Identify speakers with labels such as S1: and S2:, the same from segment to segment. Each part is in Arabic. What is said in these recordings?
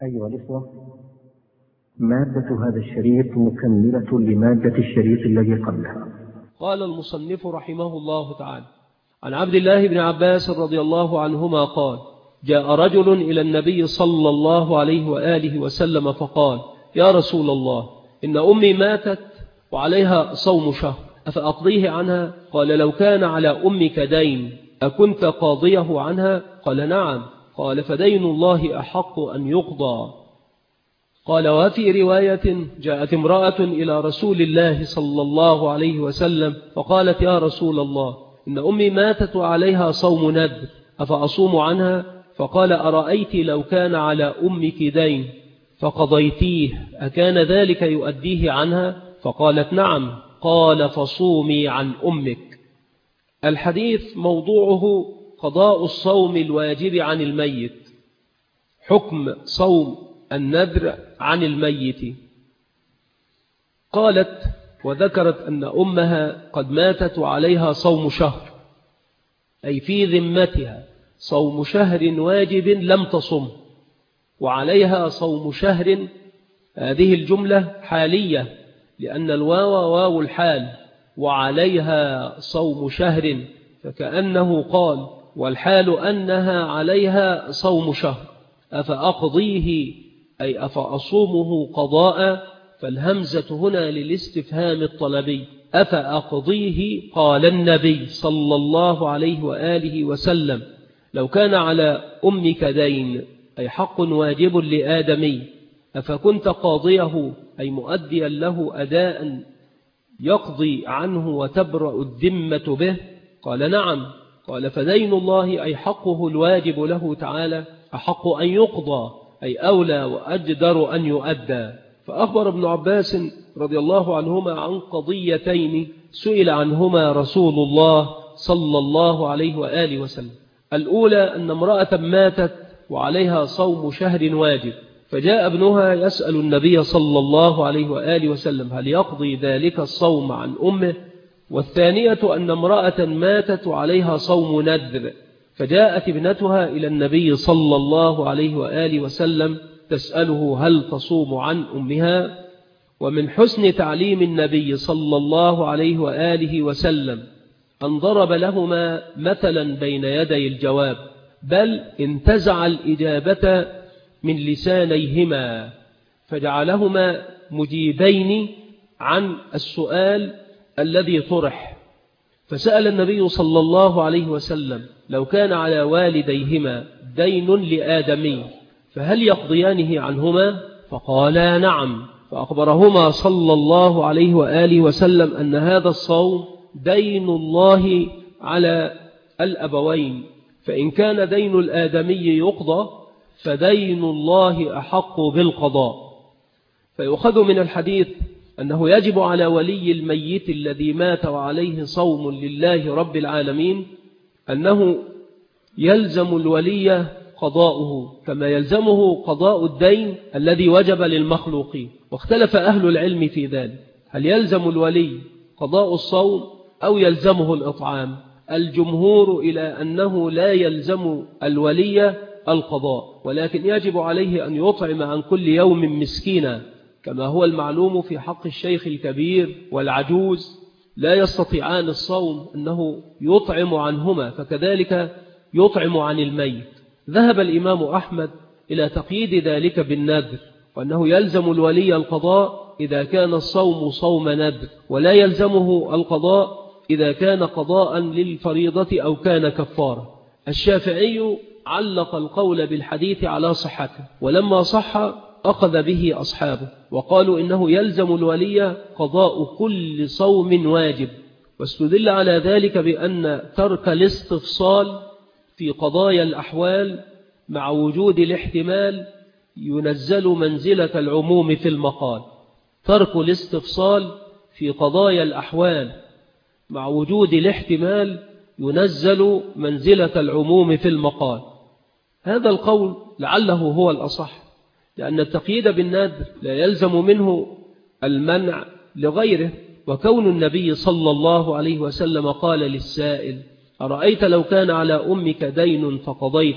S1: أيها الإخوة، مادة هذا الشريط مكملة لمادة الشريط الذي قبلها.
S2: قال المصنف رحمه الله تعالى: عن عبد الله بن عباس رضي الله عنهما قال: جاء رجل إلى النبي صلى الله عليه وآله وسلم فقال: يا رسول الله، إن أمي ماتت وعليها صوم شهر، أفأقضيه عنها؟ قال: لو كان على أمك دين أكنت قاضيه عنها؟ قال: نعم. قال: فدين الله أحق أن يقضى. قال: وفي رواية: جاءت امرأة إلى رسول الله صلى الله عليه وسلم فقالت: يا رسول الله، إن أمي ماتت وعليها صوم ندر، أفأصوم عنها؟ فقال: أرأيت لو كان على أمك دين فقضيتيه أكان ذلك يؤديه عنها؟ فقالت: نعم. قال: فصومي عن أمك. الحديث موضوعه قضاء الصوم الواجب عن الميت، حكم صوم النذر عن الميت. قالت وذكرت أن أمها قد ماتت وعليها صوم شهر، أي في ذمتها صوم شهر واجب لم تصم، وعليها صوم شهر. هذه الجملة حالية لأن الواو واو الحال، وعليها صوم شهر، فكأنه قال والحال أنها عليها صوم شهر، أفأقضيه أي أفأصومه قضاء، فالهمزة هنا للاستفهام الطلبي، أفأقضيه؟ قال النبي صلى الله عليه وآله وسلم: لو كان على أمك دين أي حق واجب لآدمي أفكنت قاضيه أي مؤديا له أداء يقضي عنه وتبرأ الذمة به؟ قال: نعم. قال: فدين الله أي حقه الواجب له تعالى أحق أن يقضى، أي أولى وأجدر أن يؤدى. فأخبر ابن عباس رضي الله عنهما عن قضيتين سئل عنهما رسول الله صلى الله عليه وآله وسلم. الأولى أن امرأة ماتت وعليها صوم شهر واجب، فجاء ابنها يسأل النبي صلى الله عليه وآله وسلم هل يقضي ذلك الصوم عن أمه. والثانية أن امرأة ماتت وعليها صوم نذر، فجاءت ابنتها إلى النبي صلى الله عليه وآله وسلم تسأله هل تصوم عن أمها. ومن حسن تعليم النبي صلى الله عليه وآله وسلم أن ضرب لهما مثلا بين يدي الجواب، بل انتزع الإجابة من لسانيهما فجعلهما مجيبين عن السؤال الذي طرح. فسأل النبي صلى الله عليه وسلم: لو كان على والديهما دين لآدمي فهل يقضيانه عنهما؟ فقالا: نعم. فأخبرهما صلى الله عليه وآله وسلم أن هذا الصوم دين الله على الأبوين، فإن كان دين الآدمي يقضى فدين الله أحق بالقضاء. فيؤخذ من الحديث أنه يجب على ولي الميت الذي مات وعليه صوم لله رب العالمين أنه يلزم الولي قضاؤه كما يلزمه قضاء الدين الذي وجب للمخلوقين. واختلف أهل العلم في ذلك، هل يلزم الولي قضاء الصوم أو يلزمه الإطعام؟ الجمهور إلى أنه لا يلزم الولي القضاء، ولكن يجب عليه أن يطعم عن كل يوم مسكينا، كما هو المعلوم في حق الشيخ الكبير والعجوز لا يستطيعان الصوم أنه يطعم عنهما، فكذلك يطعم عن الميت. ذهب الإمام أحمد إلى تقييد ذلك بالنذر، وأنه يلزم الولي القضاء إذا كان الصوم صوم نذر، ولا يلزمه القضاء إذا كان قضاء للفريضة أو كان كفارة. الشافعي علق القول بالحديث على صحته، ولما صح أخذ به أصحابه وقالوا إنه يلزم الولي قضاء كل صوم واجب، واستدل على ذلك بأن ترك الاستفصال في قضايا الأحوال مع وجود الاحتمال ينزل منزلة العموم في المقال. ترك الاستفصال في قضايا الأحوال مع وجود الاحتمال ينزل منزلة العموم في المقال. هذا القول لعله هو الأصح، لأن التقييد بالنذر لا يلزم منه المنع لغيره. وكون النبي صلى الله عليه وسلم قال للسائل: أرأيت لو كان على أمك دين فقضيته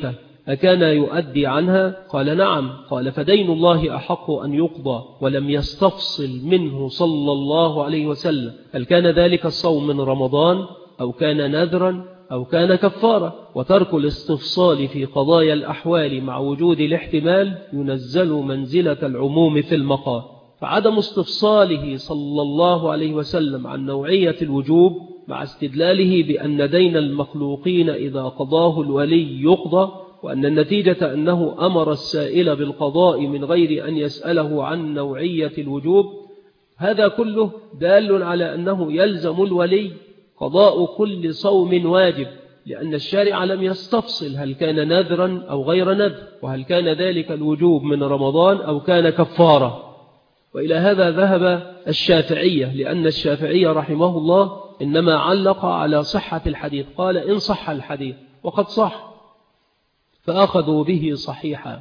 S2: أكان يؤدي عنها؟ قال نعم. قال فدين الله أحق أن يقضى، ولم يستفصل منه صلى الله عليه وسلم هل كان ذلك الصوم من رمضان أو كان نذرا أو كان كفارة. وترك الاستفصال في قضايا الأحوال مع وجود الاحتمال ينزل منزلة العموم في المقام. فعدم استفصاله صلى الله عليه وسلم عن نوعية الوجوب مع استدلاله بأن دين المخلوقين إذا قضاه الولي يقضى، وأن النتيجة أنه أمر السائل بالقضاء من غير أن يسأله عن نوعية الوجوب، هذا كله دال على أنه يلزم الولي قضاء كل صوم واجب، لأن الشارع لم يستفصل هل كان نذرا أو غير نذر، وهل كان ذلك الوجوب من رمضان أو كان كفارة. وإلى هذا ذهب الشافعية، لأن الشافعية رحمه الله إنما علق على صحة الحديث، قال إن صح الحديث، وقد صح فأخذوا به صحيحا.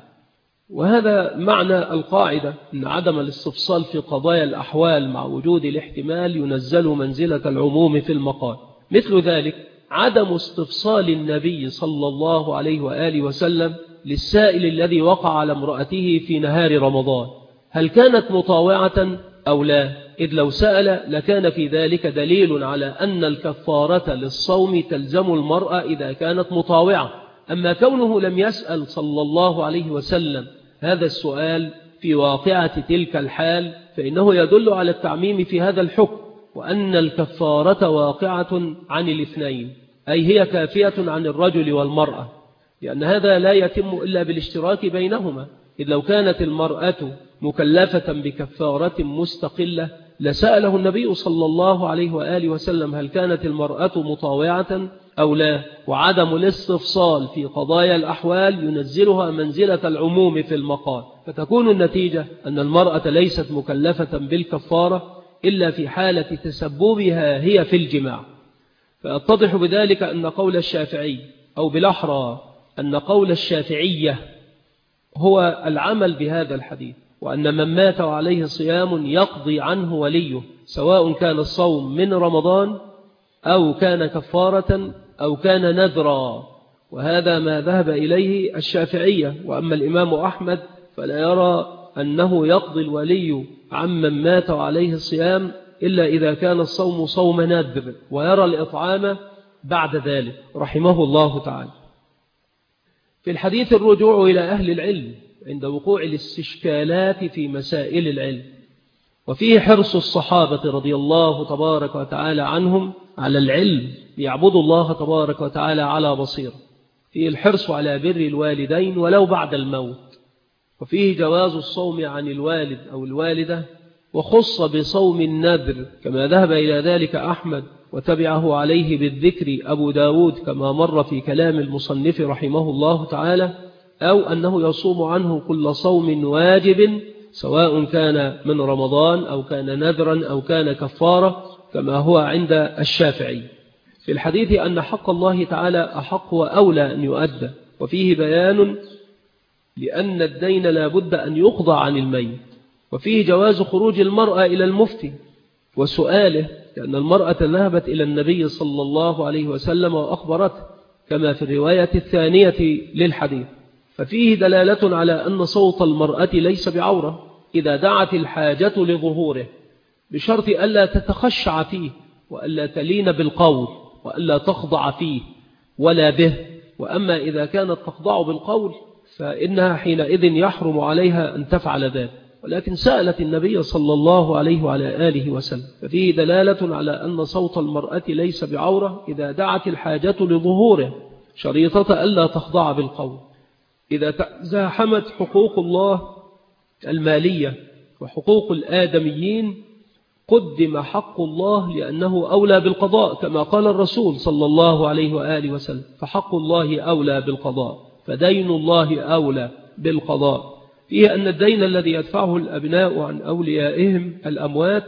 S2: وهذا معنى القاعدة أن عدم الاستفصال في قضايا الأحوال مع وجود الاحتمال ينزل منزلة العموم في المقال. مثل ذلك عدم استفصال النبي صلى الله عليه وآله وسلم للسائل الذي وقع على امرأته في نهار رمضان هل كانت مطاوعة أو لا، إذ لو سأل لكان في ذلك دليل على أن الكفارة للصوم تلزم المرأة إذا كانت مطاوعة. أما كونه لم يسأل صلى الله عليه وسلم هذا السؤال في واقعة تلك الحال فإنه يدل على التعميم في هذا الحكم، وأن الكفارة واقعة عن الاثنين، أي هي كافية عن الرجل والمرأة، لأن هذا لا يتم إلا بالاشتراك بينهما. إذ لو كانت المرأة مكلفة بكفارة مستقلة لسأله النبي صلى الله عليه وآله وسلم هل كانت المرأة مطاوعة أو لا. وعدم الاستفصال في قضايا الأحوال ينزلها منزلة العموم في المقال، فتكون النتيجة أن المرأة ليست مكلفة بالكفارة إلا في حالة تسببها هي في الجماع. فأتضح بذلك أن قول الشافعي، أو بالأحرى أن قول الشافعية، هو العمل بهذا الحديث، وأن من مات وعليه صيام يقضي عنه وليه، سواء كان الصوم من رمضان أو كان كفارة أو كان نذرا. وهذا ما ذهب إليه الشافعية. وأما الإمام أحمد فلا يرى أنه يقضي الولي عمن مات وعليه الصيام إلا إذا كان الصوم صوم نذر، ويرى الإطعام بعد ذلك رحمه الله تعالى. في الحديث الرجوع إلى أهل العلم عند وقوع الاستشكالات في مسائل العلم، وفيه حرص الصحابة رضي الله تبارك وتعالى عنهم على العلم ليعبدوا الله تبارك وتعالى على بصيرة. فيه الحرص على بر الوالدين ولو بعد الموت، وفيه جواز الصوم عن الوالد أو الوالدة، وخص بصوم النذر كما ذهب إلى ذلك أحمد وتبعه عليه بالذكر أبو داود كما مر في كلام المصنف رحمه الله تعالى، أو أنه يصوم عنه كل صوم واجب سواء كان من رمضان أو كان نذرا أو كان كفارة كما هو عند الشافعي. في الحديث أن حق الله تعالى أحق وأولى أن يؤدى، وفيه بيان لأن الدين لا بد أن يقضى عن الميت، وفيه جواز خروج المرأة إلى المفتي وسؤاله، لأن المرأة ذهبت إلى النبي صلى الله عليه وسلم وأخبرته كما في الرواية الثانية للحديث. ففيه دلالة على أن صوت المرأة ليس بعورة إذا دعت الحاجة لظهوره، بشرط ألا تتخشع فيه وألا تلين بالقول وألا تخضع فيه ولا به. وأما إذا كانت تخضع بالقول فإنها حينئذ يحرم عليها أن تفعل ذلك، ولكن سألت النبي صلى الله عليه وعلى آله وسلم. ففيه دلالة على أن صوت المرأة ليس بعورة إذا دعت الحاجة لظهوره، شريطة ألا تخضع بالقول. إذا تزاحمت حقوق الله المالية وحقوق الآدميين قدم حق الله لأنه أولى بالقضاء كما قال الرسول صلى الله عليه وآله وسلم، فحق الله أولى بالقضاء، فدين الله أولى بالقضاء. فيه أن الدين الذي يدفعه الأبناء عن أوليائهم الأموات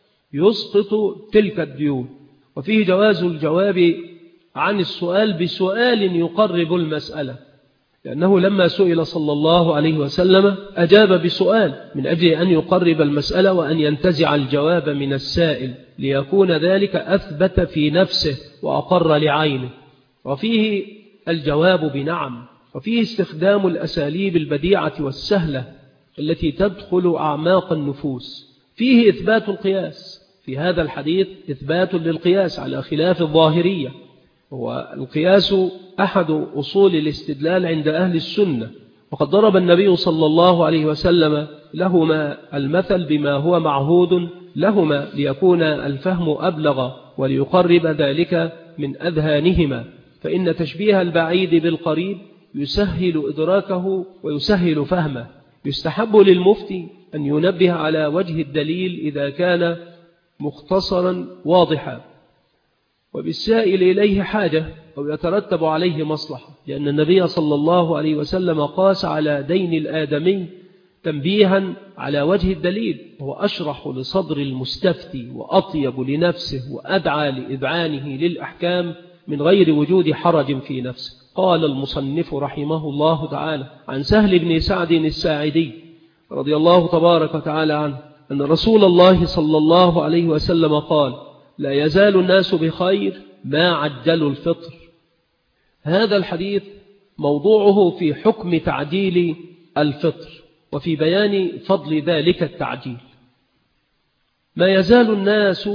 S2: يسقط تلك الديون. وفيه جواز الجواب عن السؤال بسؤال يقرب المسألة، لأنه لما سئل صلى الله عليه وسلم أجاب بسؤال من أجل أن يقرب المسألة وأن ينتزع الجواب من السائل ليكون ذلك أثبت في نفسه وأقر لعينه. وفيه الجواب بنعم، وفيه استخدام الأساليب البديعة والسهلة التي تدخل أعماق النفوس. فيه إثبات القياس، في هذا الحديث إثبات للقياس على خلاف الظاهرية، والقياس أحد أصول الاستدلال عند أهل السنة، وقد ضرب النبي صلى الله عليه وسلم لهما المثل بما هو معهود لهما ليكون الفهم أبلغ وليقرب ذلك من أذهانهما، فإن تشبيه البعيد بالقريب يسهل إدراكه ويسهل فهمه. يستحب للمفتي أن ينبه على وجه الدليل إذا كان مختصرا واضحا وبالسائل إليه حاجة أو يترتب عليه مصلحة، لأن النبي صلى الله عليه وسلم قاس على دين الآدمي تنبيها على وجه الدليل، وهو أشرح لصدر المستفتي وأطيب لنفسه وأدعى لإذعانه للأحكام من غير وجود حرج في نفسه. قال المصنف رحمه الله تعالى عن سهل بن سعد الساعدي رضي الله تبارك وتعالى عنه أن رسول الله صلى الله عليه وسلم قال: لا يزال الناس بخير ما عجلوا الفطر. هذا الحديث موضوعه في حكم تعجيل الفطر وفي بيان فضل ذلك التعجيل. ما يزال الناس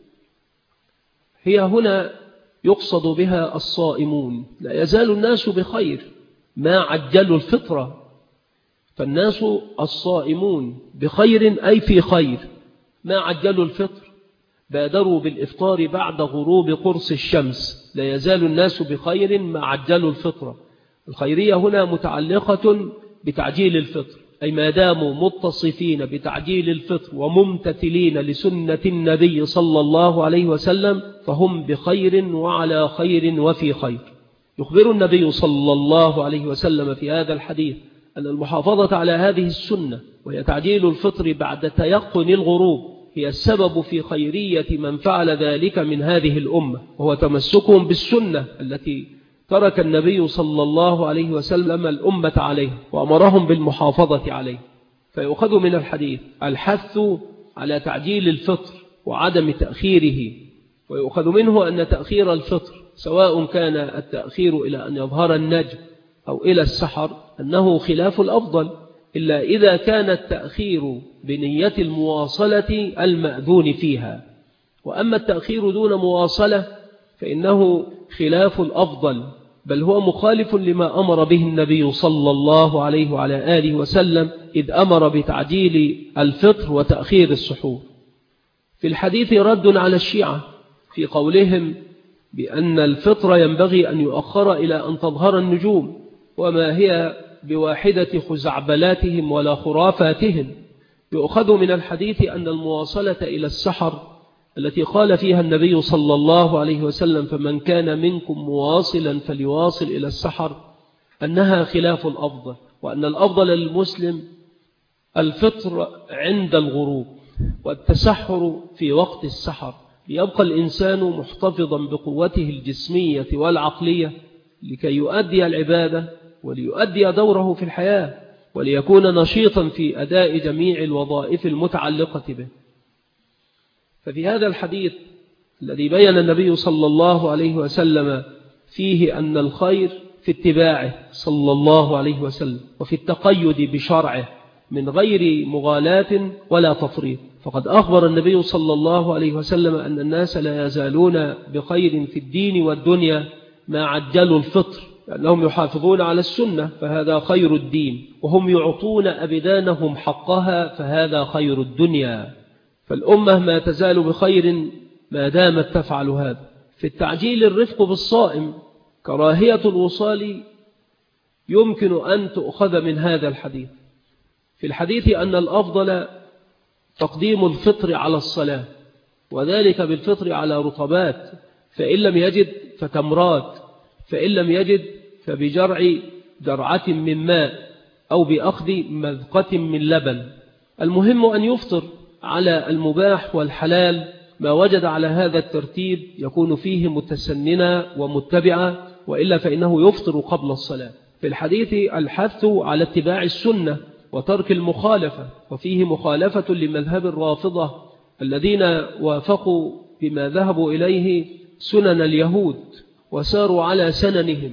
S2: هي هنا يقصد بها الصائمون، لا يزال الناس بخير ما عجلوا الفطر، فالناس الصائمون بخير أي في خير ما عجلوا الفطر، بادروا بالإفطار بعد غروب قرص الشمس. لا يزال الناس بخير ما عجلوا الفطر، الخيرية هنا متعلقة بتعجيل الفطر، أي ما داموا متصفين بتعجيل الفطر وممتثلين لسنة النبي صلى الله عليه وسلم فهم بخير وعلى خير وفي خير. يخبر النبي صلى الله عليه وسلم في هذا الحديث أن المحافظة على هذه السنة وهي تعجيل الفطر بعد تيقن الغروب هي السبب في خيرية من فعل ذلك من هذه الأمة، وهو تمسكهم بالسنة التي ترك النبي صلى الله عليه وسلم الأمة عليه وأمرهم بالمحافظة عليه. فيؤخذ من الحديث الحث على تعجيل الفطر وعدم تأخيره، ويؤخذ منه أن تأخير الفطر سواء كان التأخير إلى أن يظهر النجم أو إلى السحر أنه خلاف الأفضل، إلا إذا كان التأخير بنية المواصلة المأذون فيها، وأما التأخير دون مواصلة فإنه خلاف الأفضل، بل هو مخالف لما أمر به النبي صلى الله عليه وعلى آله وسلم إذ أمر بتعجيل الفطر وتأخير السحور. في الحديث رد على الشيعة في قولهم بأن الفطر ينبغي أن يؤخر إلى أن تظهر النجوم، وما هي بواحدة خزعبلاتهم ولا خرافاتهم. يؤخذ من الحديث أن المواصلة إلى السحر التي قال فيها النبي صلى الله عليه وسلم فمن كان منكم مواصلا فليواصل إلى السحر أنها خلاف الأفضل، وأن الأفضل للمسلم الفطر عند الغروب والتسحر في وقت السحر، ليبقى الإنسان محتفظا بقوته الجسمية والعقلية لكي يؤدي العبادة وليؤدي دوره في الحياة وليكون نشيطا في أداء جميع الوظائف المتعلقة به. ففي هذا الحديث الذي بين النبي صلى الله عليه وسلم فيه أن الخير في اتباعه صلى الله عليه وسلم وفي التقيد بشرعه من غير مغالاة ولا تفريط، فقد أخبر النبي صلى الله عليه وسلم أن الناس لا يزالون بخير في الدين والدنيا ما عجلوا الفطر، لأنهم يحافظون على السنة فهذا خير الدين، وهم يعطون أبدانهم حقها فهذا خير الدنيا. فالأمة ما تزال بخير ما دامت تفعل هذا. في التعجيل الرفق بالصائم كراهية الوصال يمكن أن تؤخذ من هذا الحديث. في الحديث أن الأفضل تقديم الفطر على الصلاة، وذلك بالفطر على رطبات، فإن لم يجد فتمرات، فإن لم يجد فبجرع جرعة من ماء أو بأخذ مذقة من لبن. المهم أن يفطر على المباح والحلال ما وجد على هذا الترتيب يكون فيه متسننا ومتبعا، وإلا فإنه يفطر قبل الصلاة. في الحديث الحث على اتباع السنة وترك المخالفة، وفيه مخالفة لمذهب الرافضة الذين وافقوا بما ذهبوا إليه سنن اليهود وساروا على سننهم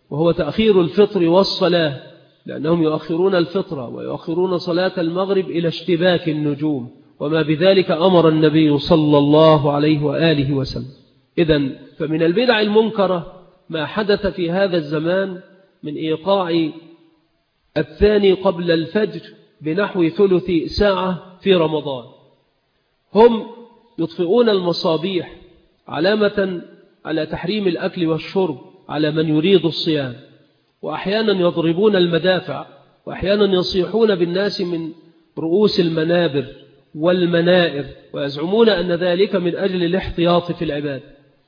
S2: وهو تأخير الفطر والصلاة، لأنهم يؤخرون الفطر ويؤخرون صلاة المغرب إلى اشتباك النجوم، وما بذلك أمر النبي صلى الله عليه وآله وسلم. إذن فمن البدع المنكرة ما حدث في هذا الزمان من إيقاع الثاني قبل الفجر بنحو ثلث ساعة في رمضان. هم يطفئون المصابيح علامة على تحريم الأكل والشرب على من يريد الصيام، وأحيانا يضربون المدافع، وأحيانا يصيحون بالناس من رؤوس المنابر والمنائر، ويزعمون أن ذلك من أجل الاحتياط في العباد.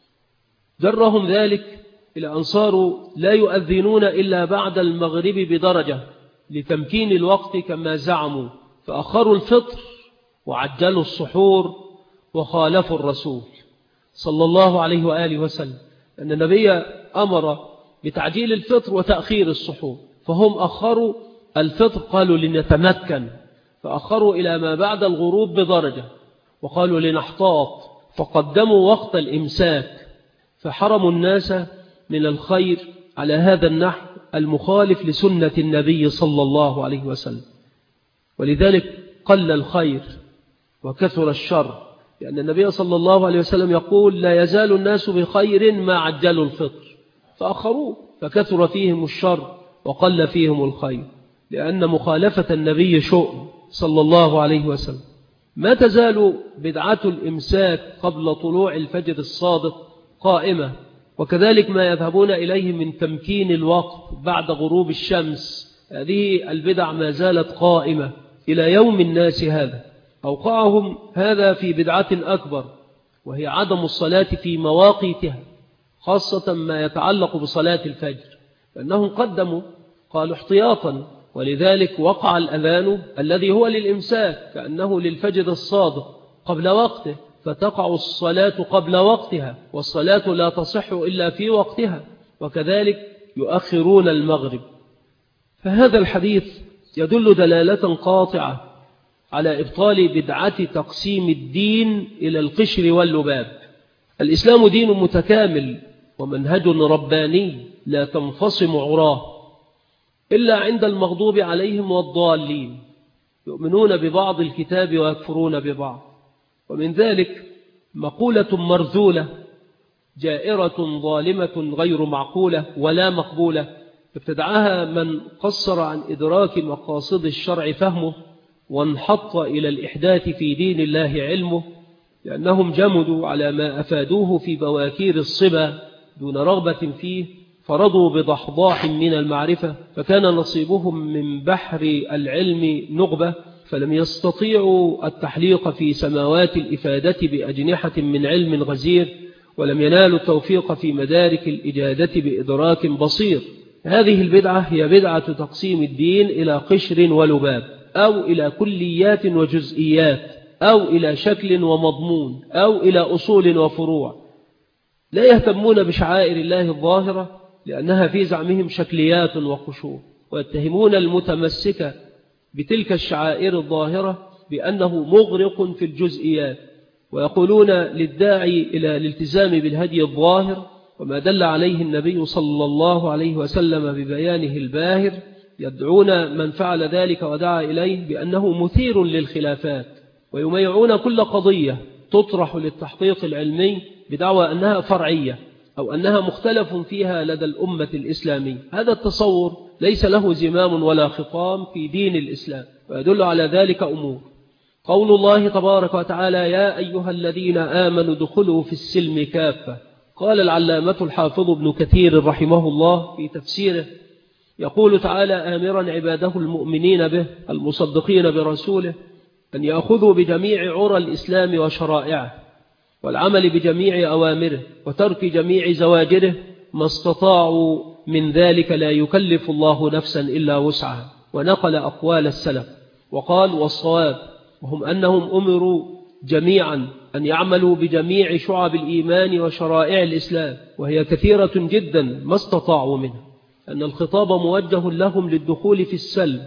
S2: جرهم ذلك إلى أن صاروا لا يؤذنون إلا بعد المغرب بدرجة لتمكين الوقت كما زعموا، فأخروا الفطر وعجلوا السحور وخالفوا الرسول صلى الله عليه وآله وسلم، أن النبي أمر بتعجيل الفطر وتأخير السحور، فهم أخروا الفطر قالوا لنتمكن، فأخروا إلى ما بعد الغروب بدرجة، وقالوا لنحتاط، فقدموا وقت الإمساك، فحرموا الناس من الخير على هذا النحو المخالف لسنة النبي صلى الله عليه وسلم. ولذلك قل الخير وكثر الشر، لأن النبي صلى الله عليه وسلم يقول لا يزال الناس بخير ما عجلوا الفطر، فأخروه فكثر فيهم الشر وقل فيهم الخير، لأن مخالفة النبي شؤم صلى الله عليه وسلم. ما تزال بدعة الإمساك قبل طلوع الفجر الصادق قائمة، وكذلك ما يذهبون إليه من تمكين الوقت بعد غروب الشمس، هذه البدع ما زالت قائمة إلى يوم الناس هذا. أوقعهم هذا في بدعة أكبر، وهي عدم الصلاة في مواقيتها، خاصة ما يتعلق بصلاة الفجر، لأنهم قدموا قالوا احتياطا، ولذلك وقع الأذان الذي هو للإمساك كأنه للفجر الصادق قبل وقته، فتقع الصلاة قبل وقتها، والصلاة لا تصح إلا في وقتها، وكذلك يؤخرون المغرب. فهذا الحديث يدل دلالة قاطعة على إبطال بدعة تقسيم الدين إلى القشر واللباب. الإسلام دين متكامل ومنهج رباني لا تنفصم عراه إلا عند المغضوب عليهم والضالين، يؤمنون ببعض الكتاب ويكفرون ببعض. ومن ذلك مقولة مرذولة جائرة ظالمة غير معقولة ولا مقبولة، ابتدعها من قصر عن إدراك مقاصد الشرع فهمه، وانحط إلى الإحداث في دين الله علمه، لأنهم جمدوا على ما أفادوه في بواكير الصبا دون رغبة فيه، فرضوا بضحضاح من المعرفة، فكان نصيبهم من بحر العلم نغبة، فلم يستطيعوا التحليق في سماوات الإفادة بأجنحة من علم غزير، ولم ينالوا التوفيق في مدارك الإجادة بإدراك بصير. هذه البدعة هي بدعة تقسيم الدين إلى قشر ولباب، أو إلى كليات وجزئيات، أو إلى شكل ومضمون، أو إلى أصول وفروع. لا يهتمون بشعائر الله الظاهرة لأنها في زعمهم شكليات وقشور، ويتهمون المتمسك بتلك الشعائر الظاهرة بأنه مغرق في الجزئيات، ويقولون للداعي إلى الالتزام بالهدي الظاهر وما دل عليه النبي صلى الله عليه وسلم ببيانه الباهر، يدعون من فعل ذلك ودعا إليه بأنه مثير للخلافات، ويميعون كل قضية تطرح للتحقيق العلمي بدعوى أنها فرعية أو أنها مختلف فيها لدى الأمة الإسلامية. هذا التصور ليس له زمام ولا خطام في دين الإسلام، ويدل على ذلك أمور. قول الله تبارك وتعالى يا أيها الذين آمنوا ادخلوا في السلم كافة. قال العلامة الحافظ ابن كثير رحمه الله في تفسيره، يقول تعالى آمرا عباده المؤمنين به المصدقين برسوله أن يأخذوا بجميع عرى الإسلام وشرائعه، والعمل بجميع أوامره، وترك جميع زواجره ما استطاعوا من ذلك، لا يكلف الله نفسا إلا وسعها. ونقل أقوال السلف وقال والصواب وهم أنهم أمروا جميعا أن يعملوا بجميع شعب الإيمان وشرائع الإسلام، وهي كثيرة جدا ما استطاعوا منها، أن الخطاب موجه لهم للدخول في السلم،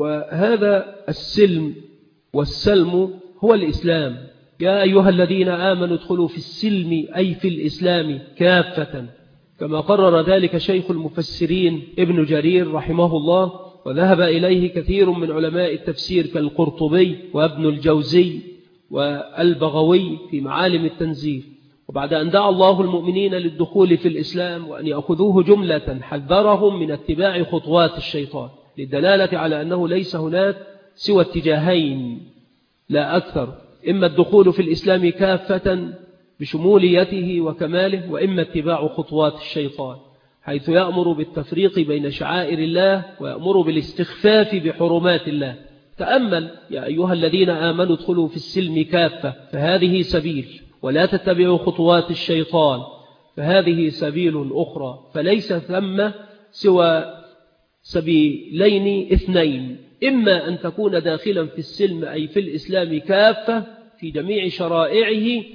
S2: وهذا السلم والسلم هو الإسلام. يا أيها الذين آمنوا ادخلوا في السلم أي في الإسلام كافة، كما قرر ذلك شيخ المفسرين ابن جرير رحمه الله، وذهب إليه كثير من علماء التفسير كالقرطبي وابن الجوزي والبغوي في معالم التنزيل. وبعد أن دعا الله المؤمنين للدخول في الإسلام وأن يأخذوه جملة، حذرهم من اتباع خطوات الشيطان، للدلالة على أنه ليس هناك سوى اتجاهين لا أكثر: إما الدخول في الإسلام كافة بشموليته وكماله، وإما اتباع خطوات الشيطان، حيث يأمر بالتفريق بين شعائر الله ويأمر بالاستخفاف بحرمات الله. تأمل يا أيها الذين آمنوا ادخلوا في السلم كافة، فهذه سبيل، ولا تتبعوا خطوات الشيطان فهذه سبيل أخرى، فليس ثم سوى سبيلين اثنين: إما أن تكون داخلا في السلم أي في الإسلام كافة في جميع شرائعه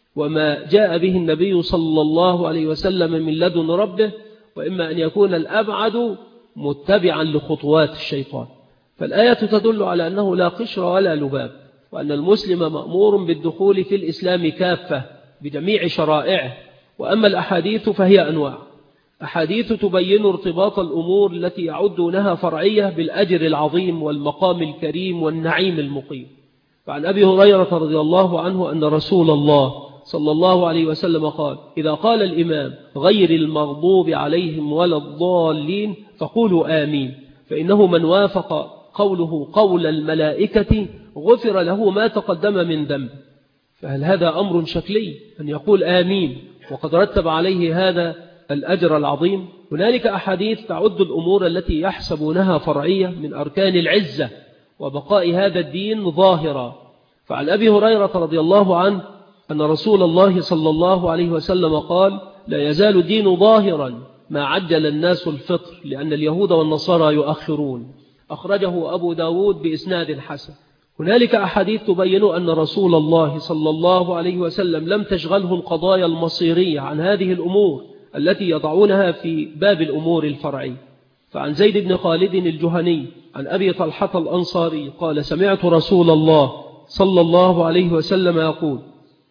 S2: وما جاء به النبي صلى الله عليه وسلم من لدن ربه، وإما أن يكون الأبعد متبعا لخطوات الشيطان. فالآية تدل على أنه لا قشر ولا لباب، وأن المسلم مأمور بالدخول في الإسلام كافة بجميع شرائعه. وأما الأحاديث فهي أنواع: أحاديث تبين ارتباط الأمور التي يعدونها فرعية بالأجر العظيم والمقام الكريم والنعيم المقيم. فعن أبي هريرة رضي الله عنه أن رسول الله صلى الله عليه وسلم قال: إذا قال الإمام غير المغضوب عليهم ولا الضالين فقولوا آمين، فإنه من وافق قوله قول الملائكة غفر له ما تقدم من ذنب. فهل هذا أمر شكلي أن يقول آمين وقد رتب عليه هذا الأجر العظيم؟ هنالك أحاديث تعد الأمور التي يحسبونها فرعية من أركان العزة وبقاء هذا الدين ظاهرا. فعن أبي هريرة رضي الله عنه أن رسول الله صلى الله عليه وسلم قال: لا يزال الدين ظاهرا ما عجل الناس الفطر، لأن اليهود والنصارى يؤخرون. أخرجه أبو داود بإسناد حسن. هنالك أحاديث تبين أن رسول الله صلى الله عليه وسلم لم تشغله القضايا المصيرية عن هذه الأمور التي يضعونها في باب الأمور الفرعية. فعن زيد بن خالد الجهني عن أبي طلحة الأنصاري قال: سمعت رسول الله صلى الله عليه وسلم يقول: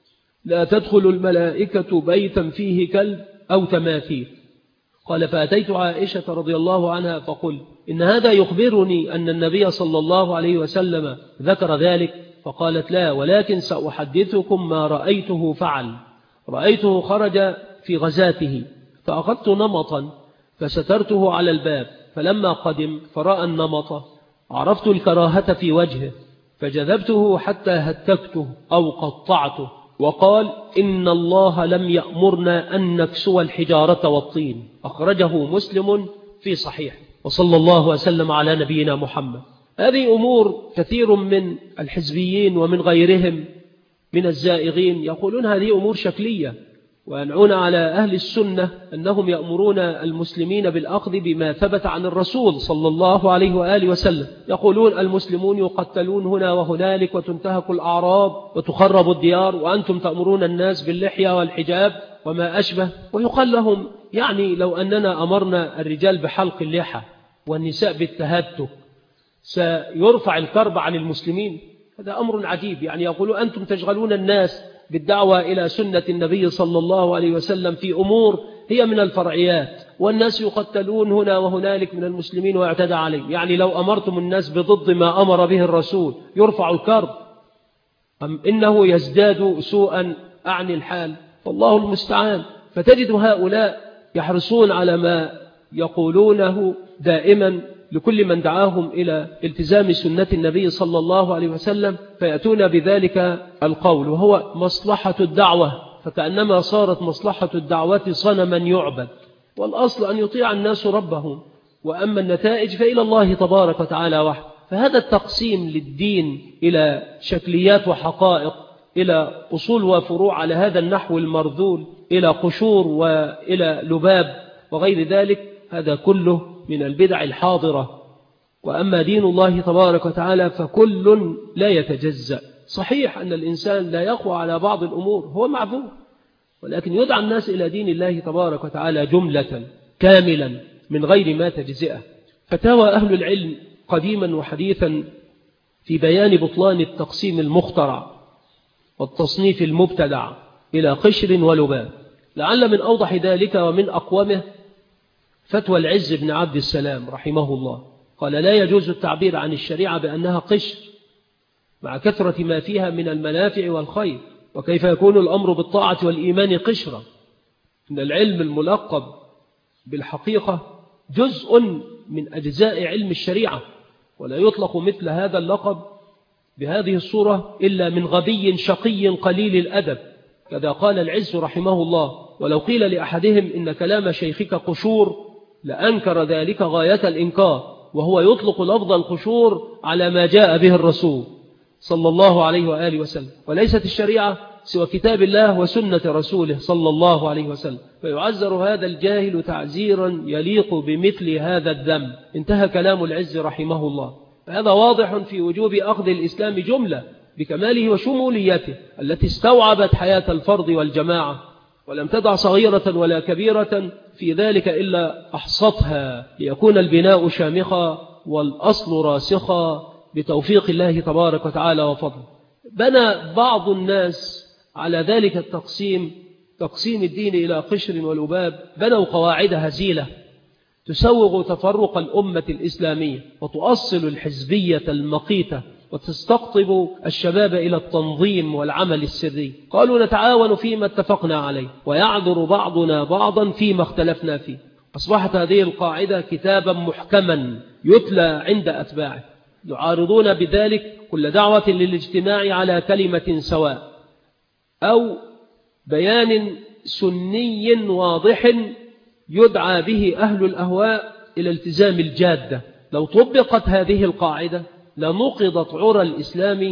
S2: لا تدخل الملائكة بيتا فيه كلب أو تماثيل. قال: فأتيت عائشة رضي الله عنها فقل: إن هذا يخبرني أن النبي صلى الله عليه وسلم ذكر ذلك؟ فقالت: لا، ولكن سأحدثكم ما رأيته فعل. رأيته خرج في غزاته فأخذت نمطا فسترته على الباب، فلما قدم فرأى النمط عرفت الكراهة في وجهه فجذبته حتى هتكته أو قطعته، وقال: إن الله لم يأمرنا أن نكسو الحجارة والطين. أخرجه مسلم في صحيح. وصلى الله وسلم على نبينا محمد. هذه أمور كثير من الحزبيين ومن غيرهم من الزائغين يقولون هذه أمور شكلية، وينعون على أهل السنة أنهم يأمرون المسلمين بالأخذ بما ثبت عن الرسول صلى الله عليه وآله وسلم. يقولون المسلمون يقتلون هنا وهنالك وتنتهك الأعراض وتخرب الديار، وأنتم تأمرون الناس باللحية والحجاب وما أشبه. ويقال لهم: يعني لو أننا أمرنا الرجال بحلق اللحى والنساء بالتهتك سيرفع الكرب عن المسلمين؟ هذا أمر عجيب. يعني يقولون أنتم تشغلون الناس بالدعوة إلى سنة النبي صلى الله عليه وسلم في أمور هي من الفرعيات، والناس يقتلون هنا وهنالك من المسلمين ويعتدى عليهم. يعني لو أمرتم الناس بضد ما أمر به الرسول يرفع الكرب، أم إنه يزداد سوءا أعني الحال؟ فالله المستعان. فتجد هؤلاء يحرصون على ما يقولونه دائما لكل من دعاهم إلى التزام سنة النبي صلى الله عليه وسلم، فيأتون بذلك القول وهو مصلحة الدعوة، فكأنما صارت مصلحة الدعوة صنما يعبد، والأصل أن يطيع الناس ربهم، وأما النتائج فإلى الله تبارك وتعالى وحده. فهذا التقسيم للدين إلى شكليات وحقائق، إلى أصول وفروع على هذا النحو المرذول، إلى قشور وإلى لباب وغير ذلك، هذا كله من البدع الحاضرة. وأما دين الله تبارك وتعالى فكل لا يتجزأ. صحيح أن الإنسان لا يقوى على بعض الأمور، هو معذور، ولكن يدعى الناس إلى دين الله تبارك وتعالى جملة كاملا من غير ما تجزئه. فتاوى أهل العلم قديما وحديثا في بيان بطلان التقسيم المخترع والتصنيف المبتدع إلى قشر ولباب. لعل من أوضح ذلك ومن أقومه فتوى العز بن عبد السلام رحمه الله، قال لا يجوز التعبير عن الشريعة بأنها قشر مع كثرة ما فيها من المنافع والخير، وكيف يكون الأمر بالطاعة والإيمان قشرا؟ إن العلم الملقب بالحقيقة جزء من أجزاء علم الشريعة، ولا يطلق مثل هذا اللقب بهذه الصورة إلا من غبي شقي قليل الأدب، كذا قال العز رحمه الله. ولو قيل لأحدهم إن كلام شيخك قشور لأنكر ذلك غاية الإنكار، وهو يطلق لفظ القشور على ما جاء به الرسول صلى الله عليه وآله وسلم، وليست الشريعة سوى كتاب الله وسنة رسوله صلى الله عليه وسلم، فيعزر هذا الجاهل تعزيرا يليق بمثل هذا الذنب. انتهى كلام العز رحمه الله. هذا واضح في وجوب أخذ الإسلام جملة بكماله وشموليته التي استوعبت حياة الفرد والجماعة، ولم تدع صغيرة ولا كبيرة في ذلك إلا أحصتها، ليكون البناء شامخا والأصل راسخا بتوفيق الله تبارك وتعالى وفضله. بنى بعض الناس على ذلك تقسيم الدين إلى قشر ولباب، بنوا قواعد هزيلة تسوغ تفرق الأمة الإسلامية وتؤصل الحزبية المقيتة وتستقطب الشباب إلى التنظيم والعمل السري. قالوا نتعاون فيما اتفقنا عليه ويعذر بعضنا بعضا فيما اختلفنا فيه. أصبحت هذه القاعدة كتابا محكما يتلى عند أتباعه، يعارضون بذلك كل دعوة للاجتماع على كلمة سواء أو بيان سني واضح يدعى به أهل الأهواء إلى التزام الجادة. لو طبقت هذه القاعدة لنقضت عرى الإسلام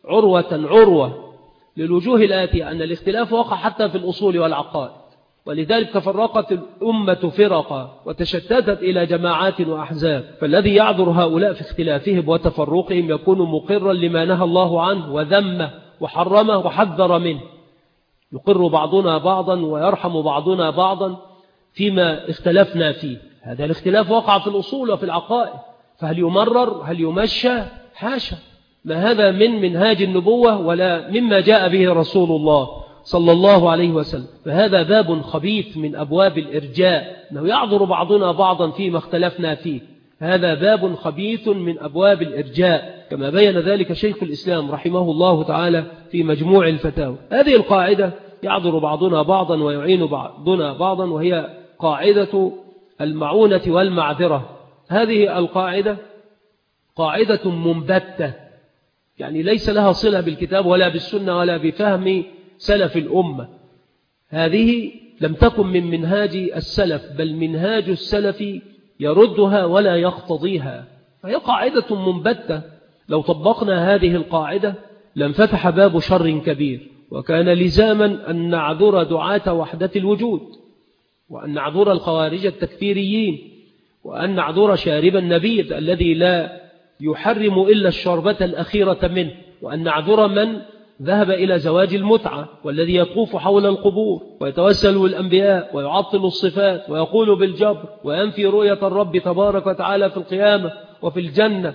S2: عروة للوجوه الآتية: أن الاختلاف وقع حتى في الأصول والعقائد، ولذلك تفرقت الأمة فرقا وتشتتت إلى جماعات وأحزاب، فالذي يعذر هؤلاء في اختلافهم وتفرقهم يكون مقرا لما نهى الله عنه وذمه وحرمه وحذر منه. يقر بعضنا بعضا ويرحم بعضنا بعضا فيما اختلفنا فيه. هذا الاختلاف وقع في الأصول وفي العقائد، فهل يمرر؟ هل يمشى؟ حاشا، ما هذا من منهاج النبوة ولا مما جاء به رسول الله صلى الله عليه وسلم. فهذا باب خبيث من أبواب الإرجاء، أنه يعذر بعضنا بعضا فيما اختلفنا فيه. هذا باب خبيث من أبواب الإرجاء، كما بين ذلك شيخ الإسلام رحمه الله تعالى في مجموع الفتاوى. هذه القاعدة يعذر بعضنا بعضا ويعين بعضنا بعضا، وهي قاعدة المعونة والمعذرة. هذه القاعدة قاعدة منبتة، يعني ليس لها صلة بالكتاب ولا بالسنة ولا بفهم سلف الأمة. هذه لم تكن من منهاج السلف، بل منهاج السلف يردها ولا يقتضيها، فهي قاعدة منبتة. لو طبقنا هذه القاعدة لانفتح باب شر كبير، وكان لزاما أن نعذر دعاة وحدة الوجود، وأن نعذر الخوارج التكفيريين، وأن نعذر شارب النبيذ الذي لا يحرم إلا الشربة الأخيرة منه، وأن نعذر من ذهب إلى زواج المتعة، والذي يطوف حول القبور ويتوسل بالأنبياء ويعطل الصفات ويقول بالجبر وينفي رؤية الرب تبارك وتعالى في القيامة وفي الجنة،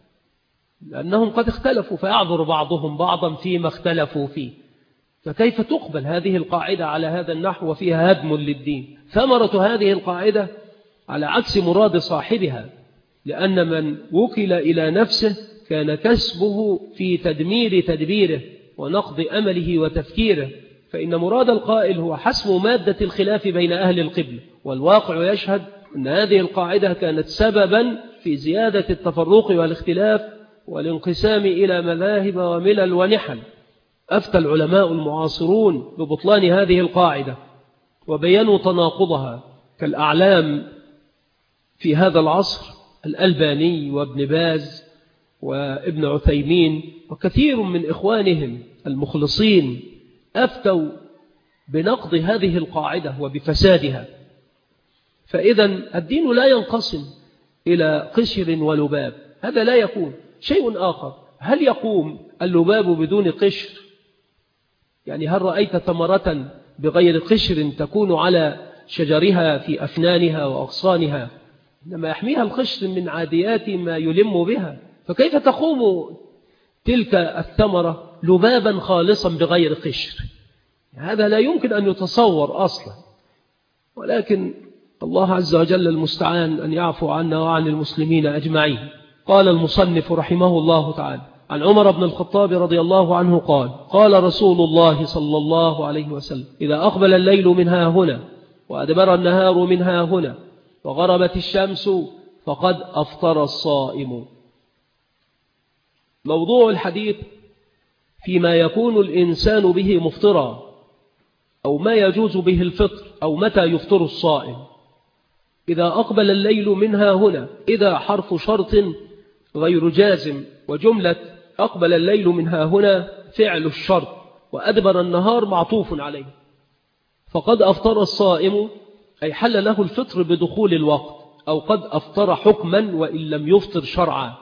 S2: لأنهم قد اختلفوا، فيعذر بعضهم بعضا فيما اختلفوا فيه. فكيف تقبل هذه القاعدة على هذا النحو وفيها هدم للدين؟ ثمرة هذه القاعدة على عكس مراد صاحبها، لأن من وكل إلى نفسه كان كسبه في تدمير تدبيره ونقض أمله وتفكيره، فإن مراد القائل هو حسم مادة الخلاف بين أهل القبلة، والواقع يشهد أن هذه القاعدة كانت سببا في زيادة التفرق والاختلاف والانقسام إلى مذاهب وملل ونحل. أفتى العلماء المعاصرون ببطلان هذه القاعدة وبينوا تناقضها، كالأعلام في هذا العصر الألباني وابن باز وابن عثيمين وكثير من إخوانهم المخلصين أفتوا بنقض هذه القاعدة وبفسادها. فإذا الدين لا ينقسم إلى قشر ولباب، هذا لا يكون. شيء آخر، هل يقوم اللباب بدون قشر؟ يعني هل رأيت ثمرة بغير قشر تكون على شجرها في أفنانها وأغصانها؟ إنما يحميها القشر من عاديات ما يلم بها. فكيف تقوم تلك الثمرة لبابا خالصا بغير قشر؟ هذا لا يمكن أن يتصور أصلا، ولكن الله عز وجل المستعان أن يعفو عنا وعن المسلمين أجمعين. قال المصنف رحمه الله تعالى: عن عمر بن الخطاب رضي الله عنه قال: قال رسول الله صلى الله عليه وسلم: إذا أقبل الليل منها هنا وأدبر النهار منها هنا وغربت الشمس فقد أفطر الصائم. موضوع الحديث فيما يكون الإنسان به مفطرا، أو ما يجوز به الفطر، أو متى يفطر الصائم. إذا أقبل الليل منها هنا، إذا حرف شرط غير جازم، وجملة أقبل الليل منها هنا فعل الشرط، وأدبر النهار معطوف عليه. فقد أفطر الصائم أي حل له الفطر بدخول الوقت، أو قد أفطر حكما وإن لم يفطر شرعا،